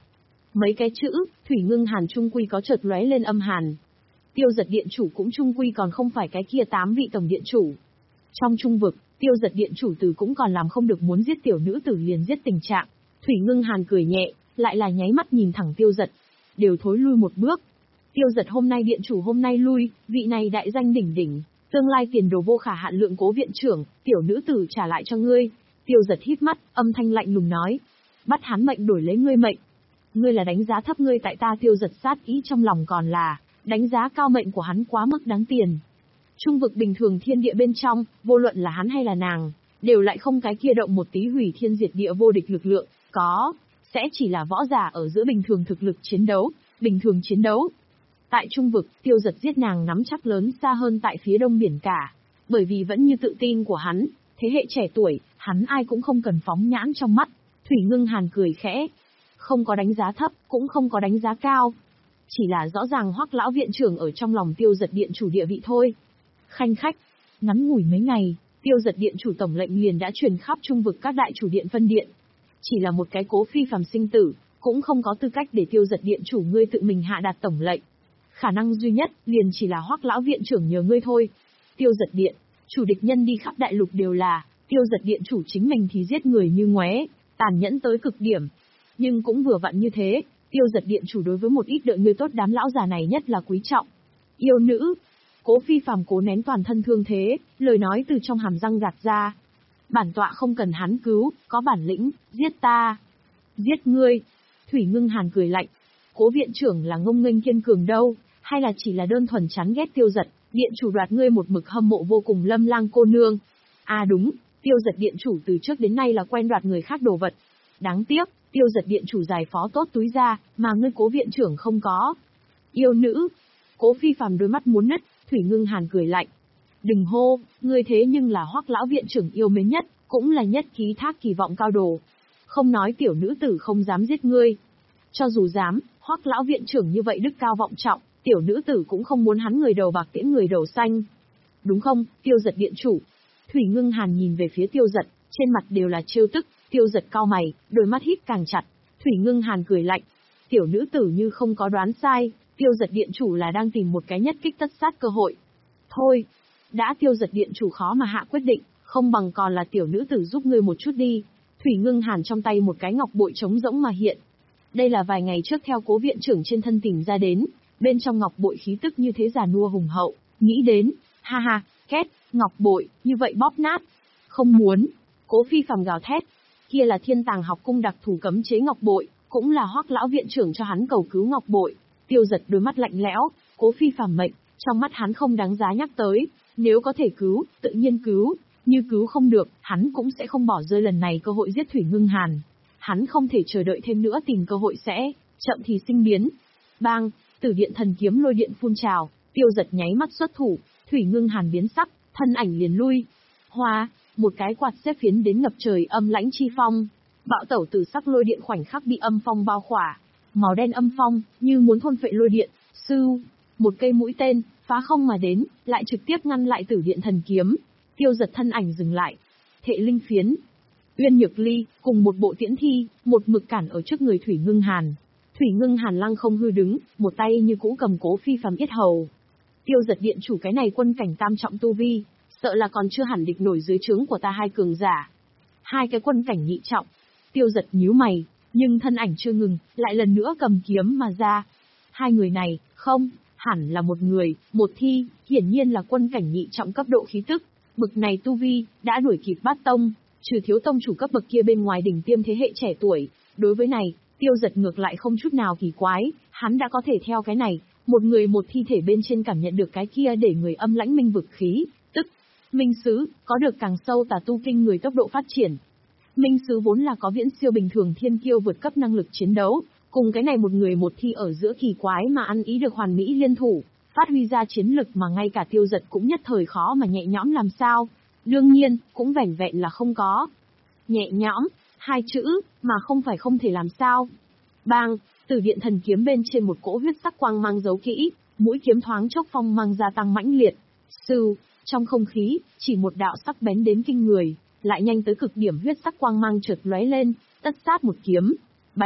Mấy cái chữ, Thủy Ngưng Hàn trung quy có chợt lóe lên âm hàn. Tiêu Giật Điện chủ cũng trung quy còn không phải cái kia tám vị tổng điện chủ. Trong trung vực, Tiêu Giật Điện chủ từ cũng còn làm không được muốn giết tiểu nữ tử liền giết tình trạng. Thủy Ngưng Hàn cười nhẹ, lại là nháy mắt nhìn thẳng Tiêu Giật, đều thối lui một bước. Tiêu Giật hôm nay điện chủ hôm nay lui, vị này đại danh đỉnh đỉnh, tương lai tiền đồ vô khả hạn lượng Cố viện trưởng, tiểu nữ tử trả lại cho ngươi. Tiêu Giật hít mắt, âm thanh lạnh lùng nói, bắt hắn mệnh đổi lấy ngươi mệnh. Ngươi là đánh giá thấp ngươi tại ta. Tiêu Giật sát ý trong lòng còn là đánh giá cao mệnh của hắn quá mức đáng tiền. Trung vực bình thường thiên địa bên trong, vô luận là hắn hay là nàng, đều lại không cái kia động một tí hủy thiên diệt địa vô địch lực lượng, có, sẽ chỉ là võ giả ở giữa bình thường thực lực chiến đấu, bình thường chiến đấu. Tại trung vực, Tiêu Giật giết nàng nắm chắc lớn xa hơn tại phía đông biển cả, bởi vì vẫn như tự tin của hắn, thế hệ trẻ tuổi, hắn ai cũng không cần phóng nhãn trong mắt. Thủy Ngưng Hàn cười khẽ, không có đánh giá thấp, cũng không có đánh giá cao. Chỉ là rõ ràng Hoắc lão viện trưởng ở trong lòng Tiêu Giật điện chủ địa vị thôi. Khanh khách, ngắn ngủi mấy ngày, Tiêu Giật điện chủ tổng lệnh liền đã truyền khắp trung vực các đại chủ điện phân điện. Chỉ là một cái Cố phi phàm sinh tử, cũng không có tư cách để Tiêu Giật điện chủ ngươi tự mình hạ đạt tổng lệnh. Khả năng duy nhất, liền chỉ là Hoắc lão viện trưởng nhờ ngươi thôi. Tiêu Giật điện, chủ địch nhân đi khắp đại lục đều là, Tiêu Giật điện chủ chính mình thì giết người như ngoé, tàn nhẫn tới cực điểm. Nhưng cũng vừa vặn như thế, Tiêu Giật điện chủ đối với một ít đợi người tốt đám lão già này nhất là quý trọng. Yêu nữ. Cố phi phàm cố nén toàn thân thương thế, lời nói từ trong hàm răng gạt ra. Bản tọa không cần hắn cứu, có bản lĩnh, giết ta. Giết ngươi. Thủy Ngưng Hàn cười lạnh. Cố viện trưởng là ngông nghênh kiên cường đâu, hay là chỉ là đơn thuần chán ghét Tiêu Giật, điện chủ đoạt ngươi một mực hâm mộ vô cùng Lâm Lang cô nương. À đúng, Tiêu Giật điện chủ từ trước đến nay là quen đoạt người khác đồ vật. Đáng tiếc, Tiêu Giật điện chủ giải phó tốt túi ra, mà ngươi Cố viện trưởng không có. Yêu nữ. Cố phi phàm đôi mắt muốn nứt. Thủy Ngưng Hàn cười lạnh. Đừng hô, ngươi thế nhưng là Hoắc lão viện trưởng yêu mến nhất, cũng là nhất ký thác kỳ vọng cao đồ. Không nói tiểu nữ tử không dám giết ngươi. Cho dù dám, Hoắc lão viện trưởng như vậy đức cao vọng trọng, tiểu nữ tử cũng không muốn hắn người đầu bạc tiễn người đầu xanh. Đúng không, Tiêu Giật điện chủ? Thủy Ngưng Hàn nhìn về phía Tiêu Giật, trên mặt đều là trêu tức. Tiêu Giật cau mày, đôi mắt hít càng chặt. Thủy Ngưng Hàn cười lạnh. Tiểu nữ tử như không có đoán sai, Tiêu Giật điện chủ là đang tìm một cái nhất kích tất sát cơ hội. Thôi, đã Tiêu Giật điện chủ khó mà hạ quyết định, không bằng còn là tiểu nữ tử giúp ngươi một chút đi. Thủy Ngưng Hàn trong tay một cái ngọc bội trống rỗng mà hiện. Đây là vài ngày trước theo Cố viện trưởng trên thân tìm ra đến, bên trong ngọc bội khí tức như thế già nua hùng hậu, nghĩ đến, ha ha, két, ngọc bội, như vậy bóp nát. Không muốn. Cố phi phàm gào thét. Kia là Thiên Tàng học cung đặc thù cấm chế ngọc bội, cũng là Hoắc lão viện trưởng cho hắn cầu cứu ngọc bội. Tiêu Giật đôi mắt lạnh lẽo, Cố phi phàm mệnh, trong mắt hắn không đáng giá nhắc tới, nếu có thể cứu, tự nhiên cứu, như cứu không được, hắn cũng sẽ không bỏ rơi lần này cơ hội giết Thủy Ngưng Hàn. Hắn không thể chờ đợi thêm nữa, tìm cơ hội sẽ chậm thì sinh biến. Bang, Tử Điện thần kiếm lôi điện phun trào, Tiêu Giật nháy mắt xuất thủ, Thủy Ngưng Hàn biến sắc, thân ảnh liền lui. Hoa, một cái quạt xếp phiến đến ngập trời âm lãnh chi phong, bạo tẩu từ sắc lôi điện khoảnh khắc bị âm phong bao khỏa, màu đen âm phong như muốn thôn phệ lôi điện. Sưu, một cây mũi tên phá không mà đến, lại trực tiếp ngăn lại Tử Điện thần kiếm. Tiêu Giật thân ảnh dừng lại. Thệ linh phiến, Uyên Nhược Ly cùng một bộ tiễn thi, một mực cản ở trước người Thủy Ngưng Hàn. Thủy Ngưng Hàn lăng không hư đứng, một tay như cũ cầm Cố phi phàm yết hầu. Tiêu Giật điện chủ cái này quân cảnh tam trọng tu vi, sợ là còn chưa hẳn địch nổi dưới trướng của ta hai cường giả. Hai cái quân cảnh nhị trọng. Tiêu Giật nhíu mày, nhưng thân ảnh chưa ngừng, lại lần nữa cầm kiếm mà ra. Hai người này, không, hẳn là một người, một thi, hiển nhiên là quân cảnh nhị trọng cấp độ khí tức. Bực này tu vi, đã đuổi kịp bát tông, trừ thiếu tông chủ cấp bậc kia bên ngoài đỉnh tiêm thế hệ trẻ tuổi. Đối với này, Tiêu Giật ngược lại không chút nào kỳ quái, hắn đã có thể theo cái này, một người một thi thể bên trên cảm nhận được cái kia để người âm lãnh minh vực khí, tức minh sứ, có được càng sâu tà tu kinh người tốc độ phát triển. Minh sứ vốn là có viễn siêu bình thường thiên kiêu vượt cấp năng lực chiến đấu, cùng cái này một người một thi ở giữa kỳ quái mà ăn ý được hoàn mỹ liên thủ, phát huy ra chiến lực mà ngay cả Tiêu Giật cũng nhất thời khó mà nhẹ nhõm làm sao. Đương nhiên, cũng vẻn vẹn là không có. Nhẹ nhõm, hai chữ, mà không phải không thể làm sao. Bang, Tử Điện thần kiếm bên trên một cỗ huyết sắc quang mang giấu kỹ, mũi kiếm thoáng chốc phong mang gia tăng mãnh liệt. Sưu, trong không khí, chỉ một đạo sắc bén đến kinh người, lại nhanh tới cực điểm huyết sắc quang mang chợt lóe lên, tất sát một kiếm. Bành,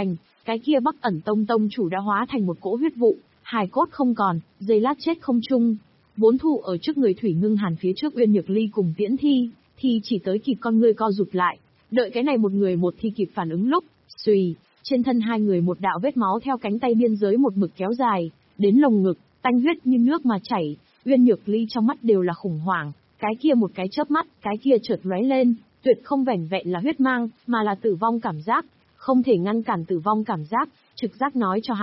Cái kia Bắc Ẩn Tông tông chủ đã hóa thành một cỗ huyết vụ, hài cốt không còn, giây lát chết không chung. Vốn thủ ở trước người Thủy Ngưng Hàn phía trước Uyên Nhược Ly cùng Tiễn Thi, thì chỉ tới kịp con ngươi co rụt lại, đợi cái này một người một thi kịp phản ứng lúc, xùy, trên thân hai người một đạo vết máu theo cánh tay biên giới một mực kéo dài, đến lồng ngực, tanh huyết như nước mà chảy. Uyên Nhược Ly trong mắt đều là khủng hoảng, cái kia một cái chớp mắt, cái kia chợt lóe lên, tuyệt không vẻn vẹn là huyết mang, mà là tử vong cảm giác, không thể ngăn cản tử vong cảm giác, trực giác nói cho hắn.